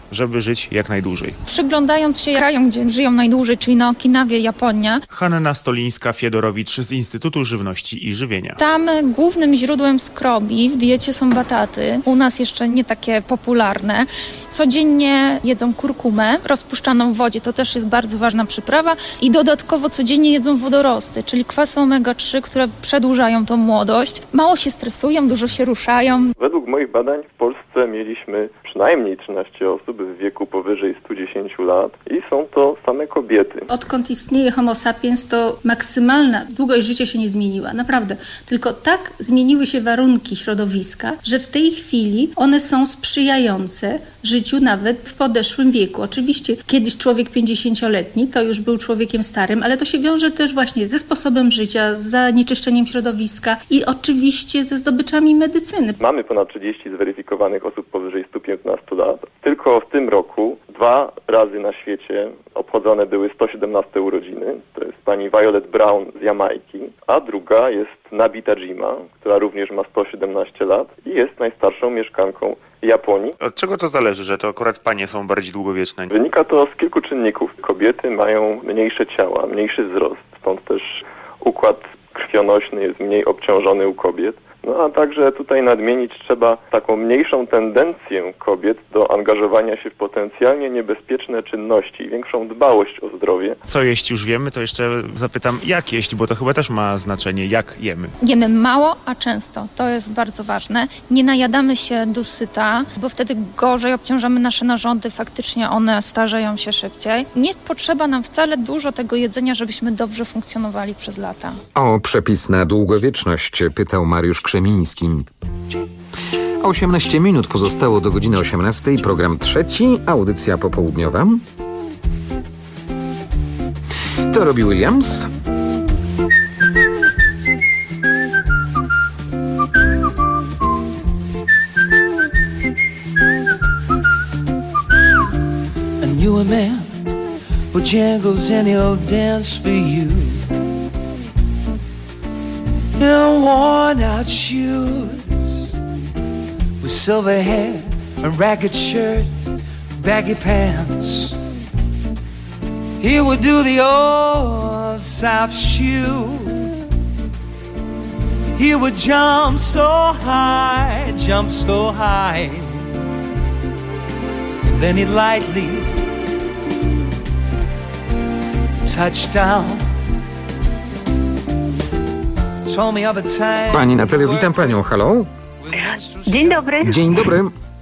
żeby żyć jak najdłużej. Przyglądając się krajom, gdzie żyją najdłużej, czyli na Okinawie, Japonia. Hanna Stolińska-Fiedorowicz z Instytutu Żywności i Żywienia. Tam głównym źródłem skrobi w diecie są bataty. U nas jeszcze nie takie popularne. Codziennie jedzą kurkumę rozpuszczaną w wodzie. To też jest bardzo ważna przyprawa. I dodatkowo codziennie jedzą wodorosty, czyli kwasy omega-3, które przedłużają tą młodość. Mało się stresują, dużo się ruszają. Według moich badań w Polsce mieliśmy przynajmniej 13 osób w wieku powyżej 110 lat i są to same kobiety. Odkąd istnieje Homo sapiens, to maksymalna długość życia się nie zmieniła. Naprawdę. Tylko tak zmieniły się warunki środowiska, że w tej chwili one są sprzyjające życiu nawet w podeszłym wieku. Oczywiście kiedyś człowiek 50-letni to już był człowiekiem starym, ale to się wiąże też właśnie ze sposobem życia, z zanieczyszczeniem środowiska i oczywiście ze zdobyczami medycyny. Mamy ponad 30 zweryfikowanych osób powyżej 115 lat. Tylko w tym roku 2 razy na świecie obchodzone były 117 urodziny. To jest pani Violet Brown z Jamajki, a druga jest Nabita Jima, która również ma 117 lat i jest najstarszą mieszkanką Japonii. Od czego to zależy, że to akurat panie są bardziej długowieczne? Wynika to z kilku czynników. Kobiety mają mniejsze ciała, mniejszy wzrost, stąd też układ krwionośny jest mniej obciążony u kobiet. No a także tutaj nadmienić trzeba taką mniejszą tendencję kobiet do angażowania się w potencjalnie niebezpieczne czynności i większą dbałość o zdrowie. Co jeść już wiemy, to jeszcze zapytam, jak jeść, bo to chyba też ma znaczenie, jak jemy. Jemy mało, a często. To jest bardzo ważne. Nie najadamy się dosyta, bo wtedy gorzej obciążamy nasze narządy, faktycznie one starzeją się szybciej. Nie potrzeba nam wcale dużo tego jedzenia, żebyśmy dobrze funkcjonowali przez lata. O przepis na długowieczność pytał Mariusz Krzemiński. 18 minut pozostało do godziny 18. Program trzeci, audycja popołudniowa. To robi Williams. I knew a man who jangles and he'll dance for you. In worn out shoes, with silver hair, a ragged shirt, baggy pants. He would do the old South shoe. He would jump so high, then he'd lightly touch down. Pani Natalio, witam panią, halo? Dzień dobry. Dzień dobry.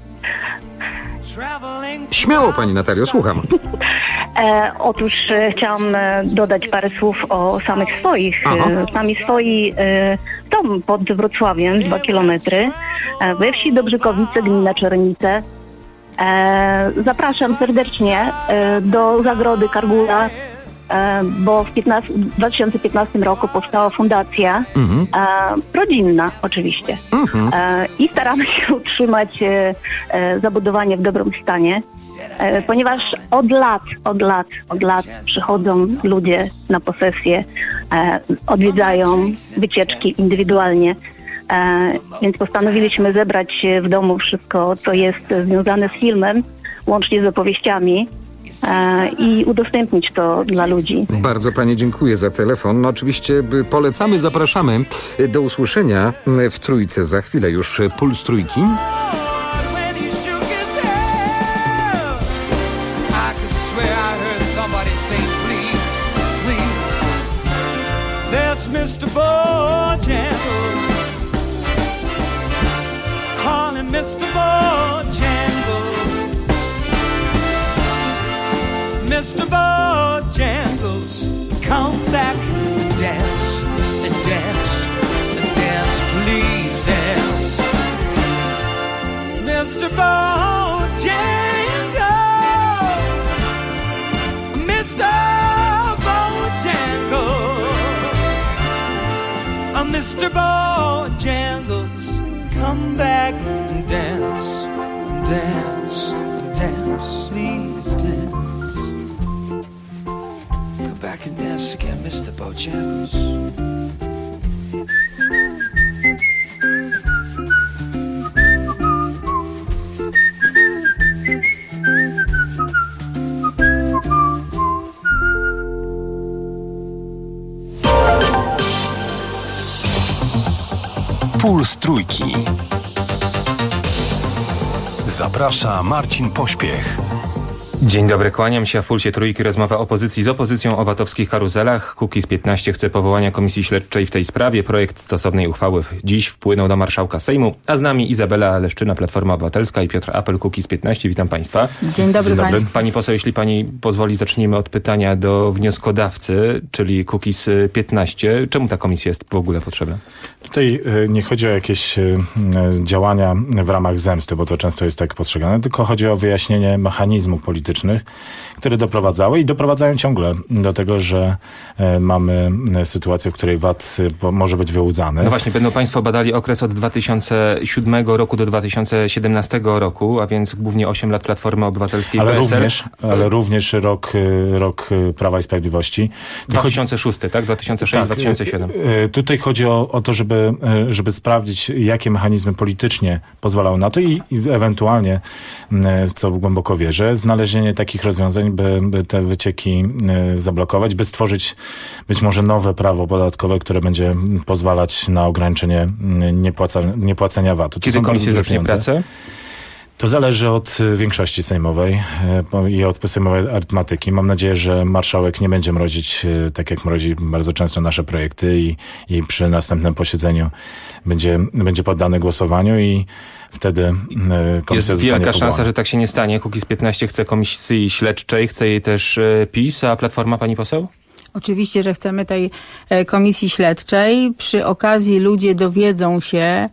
Śmiało pani Natalio, słucham. Otóż chciałam dodać parę słów o samych swoich. Sami swoi dom pod Wrocławiem, 2 kilometry, we wsi Dobrzykowice, gmina Czernice. Zapraszam serdecznie do Zagrody Kargula, bo w 2015 roku powstała fundacja rodzinna oczywiście i staramy się utrzymać zabudowanie w dobrym stanie, ponieważ od lat przychodzą ludzie na posesję, odwiedzają wycieczki indywidualnie, więc postanowiliśmy zebrać w domu wszystko, co jest związane z filmem, łącznie z opowieściami, i udostępnić to dla ludzi. Bardzo pani dziękuję za telefon. No oczywiście polecamy, zapraszamy. Do usłyszenia w Trójce. Za chwilę już Puls Trójki. Mr. Bojangles, come back and dance, and dance, and dance, please dance. Mr. Bojangles, Mr. Bojangles, Mr. Bojangles, come back and dance, dance, dance, please dance. Back and dance again, Mr. Bojangles. Puls Trójki. Zaprasza Marcin Pośpiech. Dzień dobry, kłaniam się. W Pulsie Trójki rozmowa opozycji z opozycją o VAT-owskich karuzelach. Kukiz15 chce powołania komisji śledczej w tej sprawie. Projekt stosownej uchwały dziś wpłynął do marszałka Sejmu, a z nami Izabela Leszczyna, Platforma Obywatelska, i Piotr Apel, Kukiz15. Witam Państwa. Dzień dobry Państwu. Pani poseł, jeśli Pani pozwoli, zaczniemy od pytania do wnioskodawcy, czyli Kukiz15. Czemu ta komisja jest w ogóle potrzebna? Tutaj nie chodzi o jakieś działania w ramach zemsty, bo to często jest tak postrzegane, tylko chodzi o wyjaśnienie mechanizmów politycznych, które doprowadzały i doprowadzają ciągle do tego, że mamy sytuację, w której VAT może być wyłudzany. No właśnie, będą Państwo badali okres od 2007 roku do 2017 roku, a więc głównie 8 lat Platformy Obywatelskiej PSL. Ale również rok Prawa i Sprawiedliwości. 2006, tak? 2006-2007. Tutaj chodzi o to, żeby sprawdzić, jakie mechanizmy politycznie pozwalały na to i ewentualnie, co głęboko wierzę, znalezienie takich rozwiązań, by te wycieki zablokować, by stworzyć być może nowe prawo podatkowe, które będzie pozwalać na ograniczenie niepłacenia VAT-u. Kiedy komisja zacznie pracę? To zależy od większości sejmowej i od sejmowej arytmetyki. Mam nadzieję, że marszałek nie będzie mrozić, tak jak mrozi bardzo często nasze projekty, i przy następnym posiedzeniu będzie poddany głosowaniu i wtedy komisja jest wielka szansa, że tak się nie stanie. Kukiz15 chce komisji śledczej, chce jej też PiS, a Platforma, pani poseł? Oczywiście, że chcemy tej komisji śledczej. Przy okazji ludzie dowiedzą się,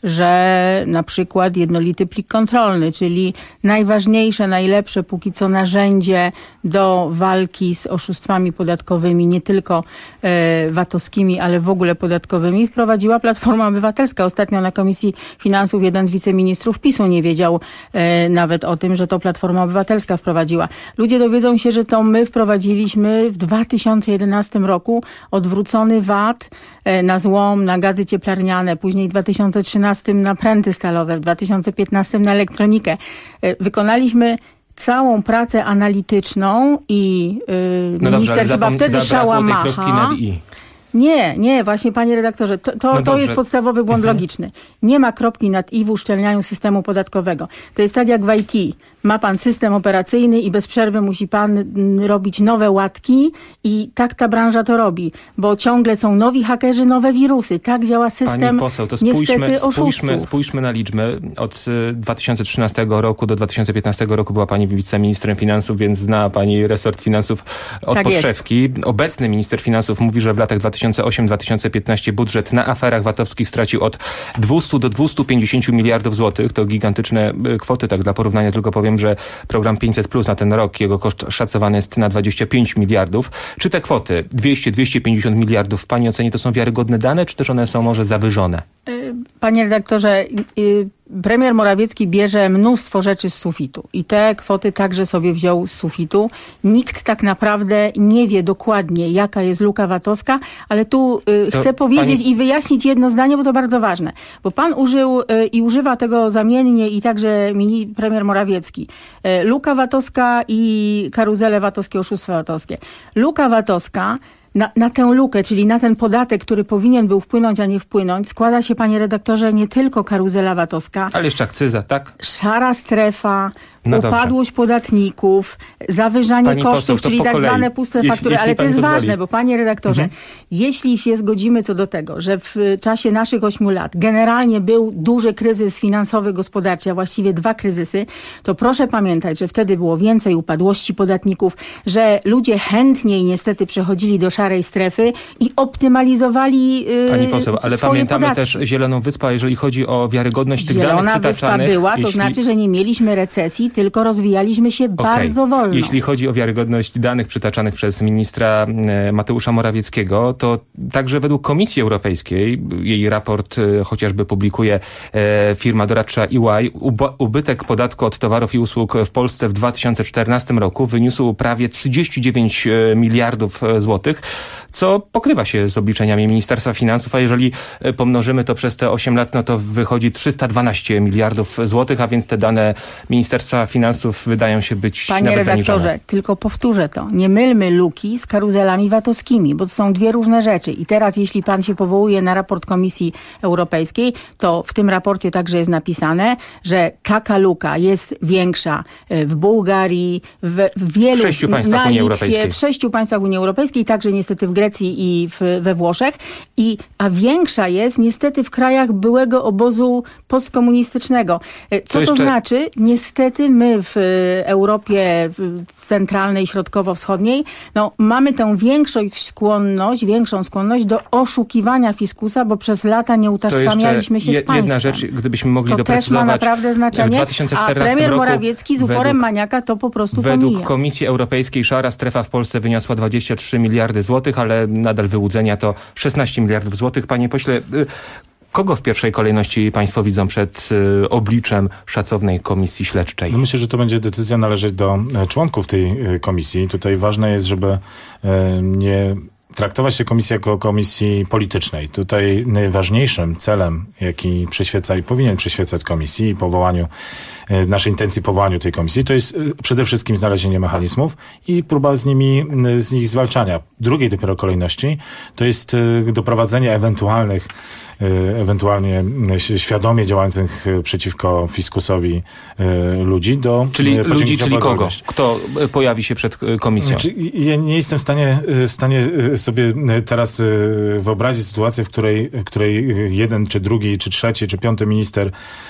że na przykład jednolity plik kontrolny, czyli najważniejsze, najlepsze póki co narzędzie do walki z oszustwami podatkowymi, nie tylko VAT-owskimi, ale w ogóle podatkowymi, wprowadziła Platforma Obywatelska. Ostatnio na Komisji Finansów jeden z wiceministrów PiS-u nie wiedział nawet o tym, że to Platforma Obywatelska wprowadziła. Ludzie dowiedzą się, że to my wprowadziliśmy w 2011 roku odwrócony VAT na złom, na gazy cieplarniane, później w 2013 na pręty stalowe, w 2015 na elektronikę. Wykonaliśmy całą pracę analityczną i minister chyba wtedy szałamacha. Nie, właśnie panie redaktorze, to jest podstawowy błąd logiczny. Nie ma kropki nad i w uszczelnianiu systemu podatkowego. To jest tak jak w IT. Ma pan system operacyjny i bez przerwy musi pan robić nowe łatki i tak ta branża to robi, bo ciągle są nowi hakerzy, nowe wirusy. Tak działa system, pani poseł, to spójrzmy na liczby. Od 2013 roku do 2015 roku była pani wiceministrem finansów, więc zna pani resort finansów od podszewki. Obecny minister finansów mówi, że w latach 2008-2015 budżet na aferach VAT-owskich stracił od 200 do 250 miliardów złotych. To gigantyczne kwoty, tak dla porównania tylko powiem, że program 500+ na ten rok, jego koszt szacowany jest na 25 miliardów. Czy te kwoty 200-250 miliardów w pani ocenie to są wiarygodne dane, czy też one są może zawyżone? Panie redaktorze, premier Morawiecki bierze mnóstwo rzeczy z sufitu i te kwoty także sobie wziął z sufitu. Nikt tak naprawdę nie wie dokładnie, jaka jest luka VAT-owska, ale tu chcę powiedzieć i wyjaśnić jedno zdanie, bo to bardzo ważne. Bo pan użył i używa tego zamiennie i także premier Morawiecki. Luka VAT-owska i karuzele VAT-owskie, oszustwa VAT-owskie. Luka VAT-owska na tę lukę, czyli na ten podatek, który powinien był wpłynąć, a nie wpłynąć, składa się, panie redaktorze, nie tylko karuzela VAT-owska. Ale jeszcze akcyza, tak? Szara strefa, upadłość podatników, zawyżanie pani kosztów, czyli tak zwane puste faktury. Ale to jest ważne, bo panie redaktorze, jeśli się zgodzimy co do tego, że w czasie naszych 8 lat generalnie był duży kryzys finansowy, gospodarczy, a właściwie 2 kryzysy, to proszę pamiętać, że wtedy było więcej upadłości podatników, że ludzie chętniej niestety przechodzili do szarej strefy i optymalizowali pani poseł, ale pamiętamy podatki. też Zieloną Wyspę, jeżeli chodzi o wiarygodność tych danych przytaczanych. Zielona Wyspa była, to znaczy, że nie mieliśmy recesji, tylko rozwijaliśmy się bardzo wolno. Jeśli chodzi o wiarygodność danych przytaczanych przez ministra Mateusza Morawieckiego, to także według Komisji Europejskiej, jej raport chociażby publikuje firma doradcza EY, ubytek podatku od towarów i usług w Polsce w 2014 roku wyniósł prawie 39 miliardów złotych, co pokrywa się z obliczeniami Ministerstwa Finansów, a jeżeli pomnożymy to przez te 8 lat, no to wychodzi 312 miliardów złotych, a więc te dane Ministerstwa Finansów wydają się być Panie nawet redaktorze, zaniżone. tylko powtórzę to. Nie mylmy luki z karuzelami VAT-owskimi, bo to są dwie różne rzeczy. I teraz, jeśli pan się powołuje na raport Komisji Europejskiej, to w tym raporcie także jest napisane, że luka jest większa w Bułgarii, w wielu... 6 państwach Unii Europejskiej. W 6 państwach Unii Europejskiej, także niestety w Grecji i we Włoszech. A większa jest niestety w krajach byłego obozu postkomunistycznego. Co to znaczy? Niestety my w Europie centralnej, środkowo-wschodniej, mamy tę większą skłonność do oszukiwania fiskusa, bo przez lata nie utożsamialiśmy się z państwem. Jedna rzecz, gdybyśmy mogli doprecyzować. To też ma naprawdę znaczenie, w 2014 a premier roku Morawiecki z uporem maniaka to po prostu według pomija. Komisji Europejskiej szara strefa w Polsce wyniosła 23 miliardy złotych, ale nadal wyłudzenia to 16 miliardów złotych. Panie pośle, kogo w pierwszej kolejności państwo widzą przed obliczem szacownej komisji śledczej? Myślę, że to będzie decyzja należeć do członków tej komisji. Tutaj ważne jest, żeby nie traktować tę komisję jako komisji politycznej. Tutaj najważniejszym celem, jaki przyświeca i powinien przyświecać komisji i powołaniu, naszej intencji powołaniu tej komisji, to jest przede wszystkim znalezienie mechanizmów i próba z nich zwalczania. Drugiej dopiero kolejności to jest doprowadzenie ewentualnie świadomie działających przeciwko fiskusowi ludzi do... Czyli ludzi, czyli kogo? Kto pojawi się przed komisją? Ja nie jestem w stanie sobie teraz wyobrazić sytuację, w której jeden, czy drugi, czy trzeci, czy piąty minister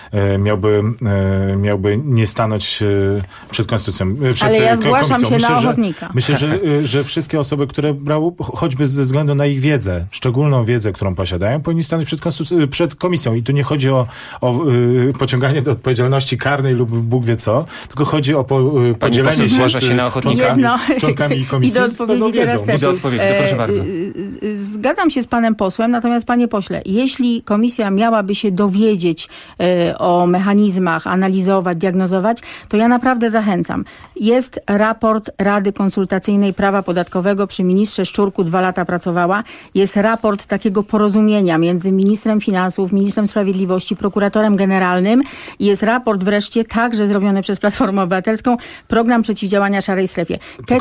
miałby nie stanąć przed konstytucją. Ale ja zgłaszam się na ochotnika. Myślę, że wszystkie osoby, które brały, choćby ze względu na ich wiedzę, szczególną wiedzę, którą posiadają, powinni stanąć przed komisją. I tu nie chodzi o pociąganie do odpowiedzialności karnej lub Bóg wie co, tylko chodzi o podzielenie się na członkami komisji. I do odpowiedzi teraz też. Proszę bardzo. Zgadzam się z panem posłem, natomiast panie pośle, jeśli komisja miałaby się dowiedzieć o mechanizmach, analizować, diagnozować, to ja naprawdę zachęcam. Jest raport Rady Konsultacyjnej Prawa Podatkowego, przy ministrze Szczurku 2 lata pracowała. Jest raport takiego porozumienia między ministrem finansów, ministrem sprawiedliwości, prokuratorem generalnym i jest raport wreszcie także zrobiony przez Platformę Obywatelską, program przeciwdziałania szarej strefie.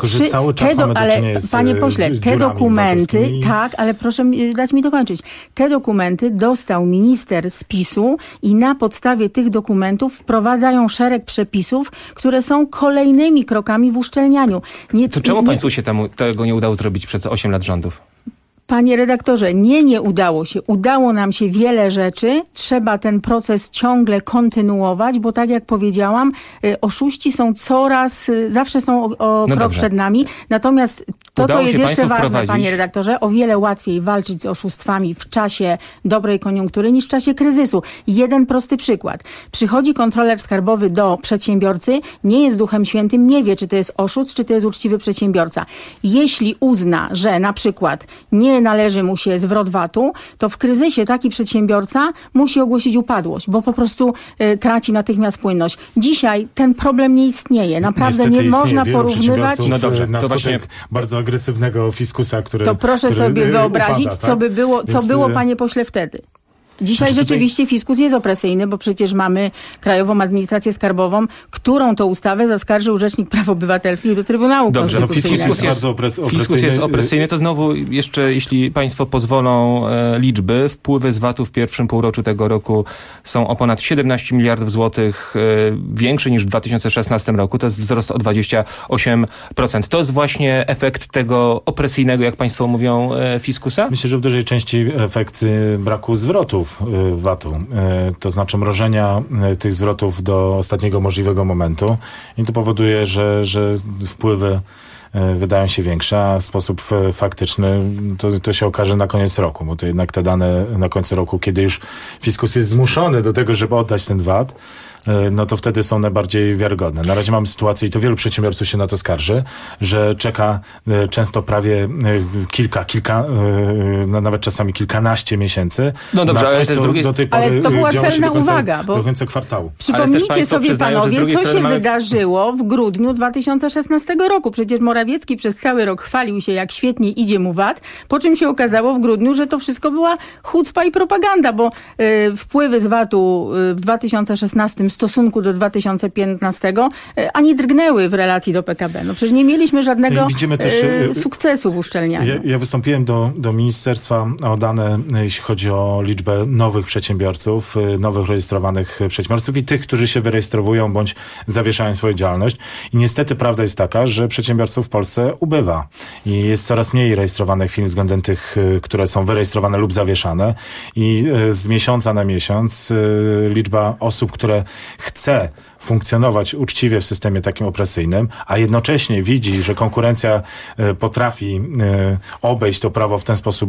Panie pośle, te dokumenty, tak, ale proszę dać mi dokończyć. Te dokumenty dostał minister z PiS-u i na podstawie tych dokumentów wprowadzają szereg przepisów, które są kolejnymi krokami w uszczelnianiu. To czemu państwu się tego nie udało zrobić przez 8 lat rządów? Panie redaktorze, nie udało się. Udało nam się wiele rzeczy. Trzeba ten proces ciągle kontynuować, bo tak jak powiedziałam, oszuści są zawsze są o krok przed nami. Natomiast to, co jest jeszcze ważne, panie redaktorze, o wiele łatwiej walczyć z oszustwami w czasie dobrej koniunktury niż w czasie kryzysu. Jeden prosty przykład. Przychodzi kontroler skarbowy do przedsiębiorcy, nie jest Duchem Świętym, nie wie, czy to jest oszust, czy to jest uczciwy przedsiębiorca. Jeśli uzna, że na przykład nie należy mu się zwrot VAT-u, to w kryzysie taki przedsiębiorca musi ogłosić upadłość, bo po prostu traci natychmiast płynność. Dzisiaj ten problem nie istnieje. Naprawdę nie można porównywać... No dobrze, to właśnie bardzo agresywnego fiskusa, To proszę sobie wyobrazić, co było, panie pośle, wtedy. Dzisiaj rzeczywiście fiskus jest opresyjny, bo przecież mamy Krajową Administrację Skarbową, którą to ustawę zaskarżył Rzecznik Praw Obywatelskich do Trybunału Konstytucyjnego. Fiskus jest opresyjny. To znowu jeszcze, jeśli państwo pozwolą, liczby. Wpływy z VAT-u w pierwszym półroczu tego roku są o ponad 17 miliardów złotych większe niż w 2016 roku. To jest wzrost o 28%. To jest właśnie efekt tego opresyjnego, jak państwo mówią, fiskusa? Myślę, że w dużej części efekt braku zwrotów VAT-u, to znaczy mrożenia tych zwrotów do ostatniego możliwego momentu i to powoduje, że wpływy wydają się większe, a w sposób faktyczny to się okaże na koniec roku, bo to jednak te dane na końcu roku, kiedy już fiskus jest zmuszony do tego, żeby oddać ten VAT, no to wtedy są najbardziej wiarygodne. Na razie mamy sytuację, i to wielu przedsiębiorców się na to skarży, że czeka często prawie nawet czasami kilkanaście miesięcy. No dobrze, ale z drugiej do tej pory ale to była celna uwaga, bo do końca kwartału. Przypomnijcie sobie, panowie, co się wydarzyło w grudniu 2016 roku. Przecież Morawiecki przez cały rok chwalił się, jak świetnie idzie mu VAT, po czym się okazało w grudniu, że to wszystko była chucpa i propaganda, bo wpływy z VAT-u w 2016 w stosunku do 2015 ani drgnęły w relacji do PKB. No przecież nie mieliśmy żadnego sukcesu w uszczelnianiu. Ja wystąpiłem do ministerstwa o dane, jeśli chodzi o liczbę nowych przedsiębiorców, nowych rejestrowanych przedsiębiorców i tych, którzy się wyrejestrowują bądź zawieszają swoją działalność. I niestety prawda jest taka, że przedsiębiorców w Polsce ubywa i jest coraz mniej rejestrowanych firm względem tych, które są wyrejestrowane lub zawieszane i z miesiąca na miesiąc liczba osób, które chce funkcjonować uczciwie w systemie takim opresyjnym, a jednocześnie widzi, że konkurencja potrafi obejść to prawo w ten sposób,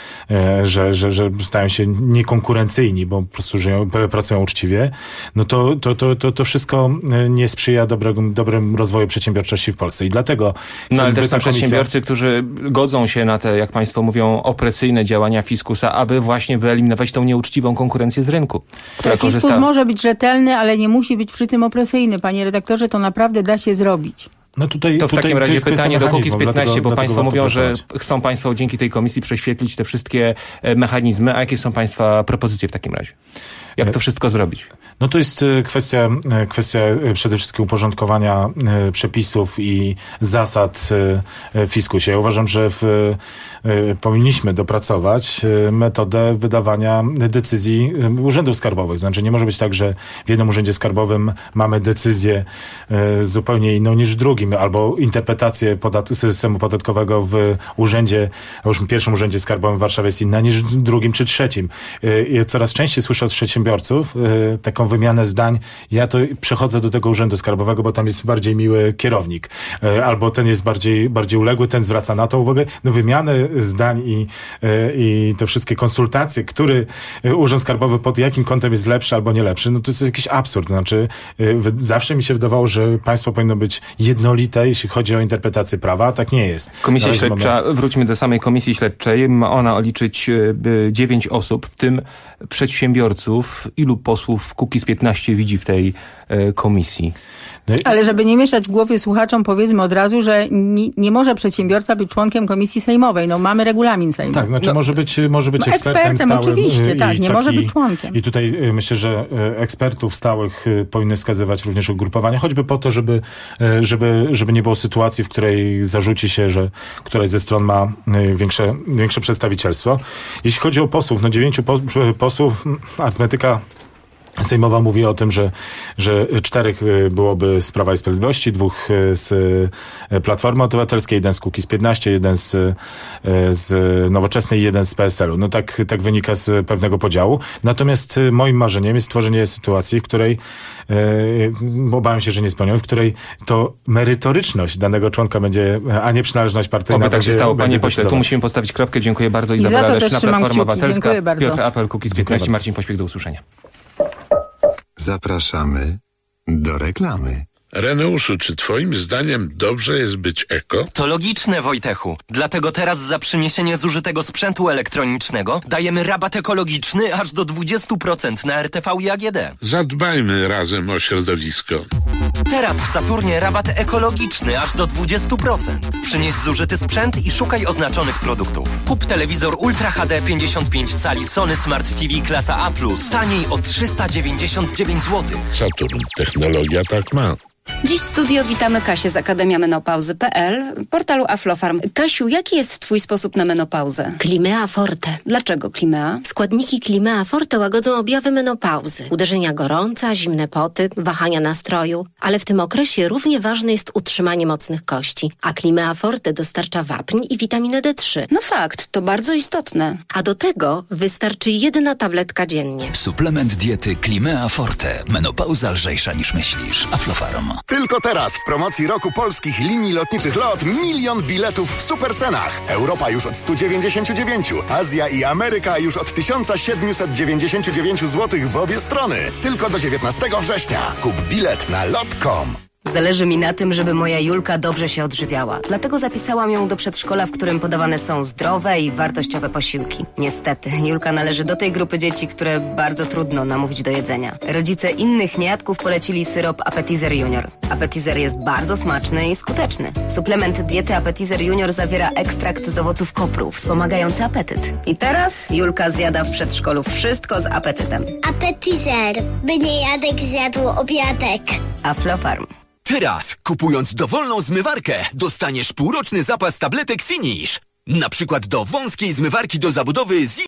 że stają się niekonkurencyjni, bo po prostu pracują uczciwie, no to wszystko nie sprzyja dobrym rozwoju przedsiębiorczości w Polsce. I dlatego... No ale też są przedsiębiorcy, którzy godzą się na te, jak państwo mówią, opresyjne działania fiskusa, aby właśnie wyeliminować tą nieuczciwą konkurencję z rynku, która korzysta... Fiskus może być rzetelny, ale nie musi być przy tym opresyjny. Panie redaktorze, to naprawdę da się zrobić. No to w takim razie pytanie do Kukiz15, bo państwo mówią, że chcą państwo dzięki tej komisji prześwietlić te wszystkie mechanizmy. A jakie są państwa propozycje w takim razie? Jak to wszystko zrobić? No to jest kwestia przede wszystkim uporządkowania przepisów i zasad w fiskusie. Ja uważam, że powinniśmy dopracować metodę wydawania decyzji urzędów skarbowych. Znaczy nie może być tak, że w jednym urzędzie skarbowym mamy decyzję zupełnie inną niż w drugim, albo interpretację systemu podatkowego w urzędzie, już pierwszym urzędzie skarbowym w Warszawie jest inna niż w drugim czy trzecim. Ja coraz częściej słyszę od przedsiębiorców taką wymianę zdań. Ja to przechodzę do tego urzędu skarbowego, bo tam jest bardziej miły kierownik. Albo ten jest bardziej uległy, ten zwraca na to uwagę. No wymiany zdań i te wszystkie konsultacje, który urząd skarbowy pod jakim kątem jest lepszy albo nie lepszy, no to jest jakiś absurd. Znaczy zawsze mi się wydawało, że państwo powinno być jednolite, jeśli chodzi o interpretację prawa, a tak nie jest. Komisja śledcza, wróćmy do samej komisji śledczej. Ma ona liczyć 9 osób, w tym przedsiębiorców. Ilu posłów Kukiz15 widzi w tej komisji? Ale żeby nie mieszać w głowie słuchaczom, powiedzmy od razu, że nie może przedsiębiorca być członkiem komisji sejmowej. No mamy regulamin sejmowy. Tak, znaczy może być ekspertem stałym. Oczywiście, tak, nie może być członkiem. I tutaj myślę, że ekspertów stałych powinny wskazywać również ugrupowania, choćby po to, żeby nie było sytuacji, w której zarzuci się, że któraś ze stron ma większe przedstawicielstwo. Jeśli chodzi o posłów, 9 posłów, arytmetyka sejmowa mówi o tym, że 4 byłoby z Prawa i Sprawiedliwości, 2 z Platformy Obywatelskiej, 1 z Kukiz15, 1 z Nowoczesnej i 1 z PSL-u. No tak wynika z pewnego podziału. Natomiast moim marzeniem jest stworzenie sytuacji, w której obawiam się, że nie spełnią, w której to merytoryczność danego członka będzie, a nie przynależność partyjna. Oby tak się stało, panie pośle. Tu musimy postawić kropkę. Dziękuję bardzo. Izabela Leszczyna, Platforma Obywatelska, Piotr Apel, Kukiz15, Marcin Pośpiech, do usłyszenia. Zapraszamy do reklamy. Reneuszu, czy twoim zdaniem dobrze jest być eko? To logiczne, Wojtechu. Dlatego teraz za przyniesienie zużytego sprzętu elektronicznego dajemy rabat ekologiczny aż do 20% na RTV i AGD. Zadbajmy razem o środowisko. Teraz w Saturnie rabat ekologiczny aż do 20%. Przynieś zużyty sprzęt i szukaj oznaczonych produktów. Kup telewizor Ultra HD 55 cali Sony Smart TV klasa A+, taniej o 399 zł. Saturn. Technologia tak ma. Dziś w studio witamy Kasię z akademiamenopauzy.pl, portalu Aflofarm. Kasiu, jaki jest twój sposób na menopauzę? Climea Forte. Dlaczego Climea? Składniki Climea Forte łagodzą objawy menopauzy. Uderzenia gorąca, zimne poty, wahania nastroju. Ale w tym okresie równie ważne jest utrzymanie mocnych kości. A Climea Forte dostarcza wapń i witaminę D3. No fakt, to bardzo istotne. A do tego wystarczy 1 tabletka dziennie. Suplement diety Climea Forte. Menopauza lżejsza niż myślisz. Aflofarm. lotcom. Tylko teraz w promocji roku polskich linii lotniczych LOT 1 000 000 biletów w supercenach. Europa już od 199, Azja i Ameryka już od 1799 zł w obie strony. Tylko do 19 września. Kup bilet na lot.com. Zależy mi na tym, żeby moja Julka dobrze się odżywiała. Dlatego zapisałam ją do przedszkola, w którym podawane są zdrowe i wartościowe posiłki. Niestety, Julka należy do tej grupy dzieci, które bardzo trudno namówić do jedzenia. Rodzice innych niejadków polecili syrop Appetizer Junior. Appetizer jest bardzo smaczny i skuteczny. Suplement diety Appetizer Junior zawiera ekstrakt z owoców kopru, wspomagający apetyt. I teraz Julka zjada w przedszkolu wszystko z apetytem. Appetizer, by niejadek zjadł obiadek. Aflofarm. Teraz, kupując dowolną zmywarkę, dostaniesz półroczny zapas tabletek Finish. Na przykład do wąskiej zmywarki do zabudowy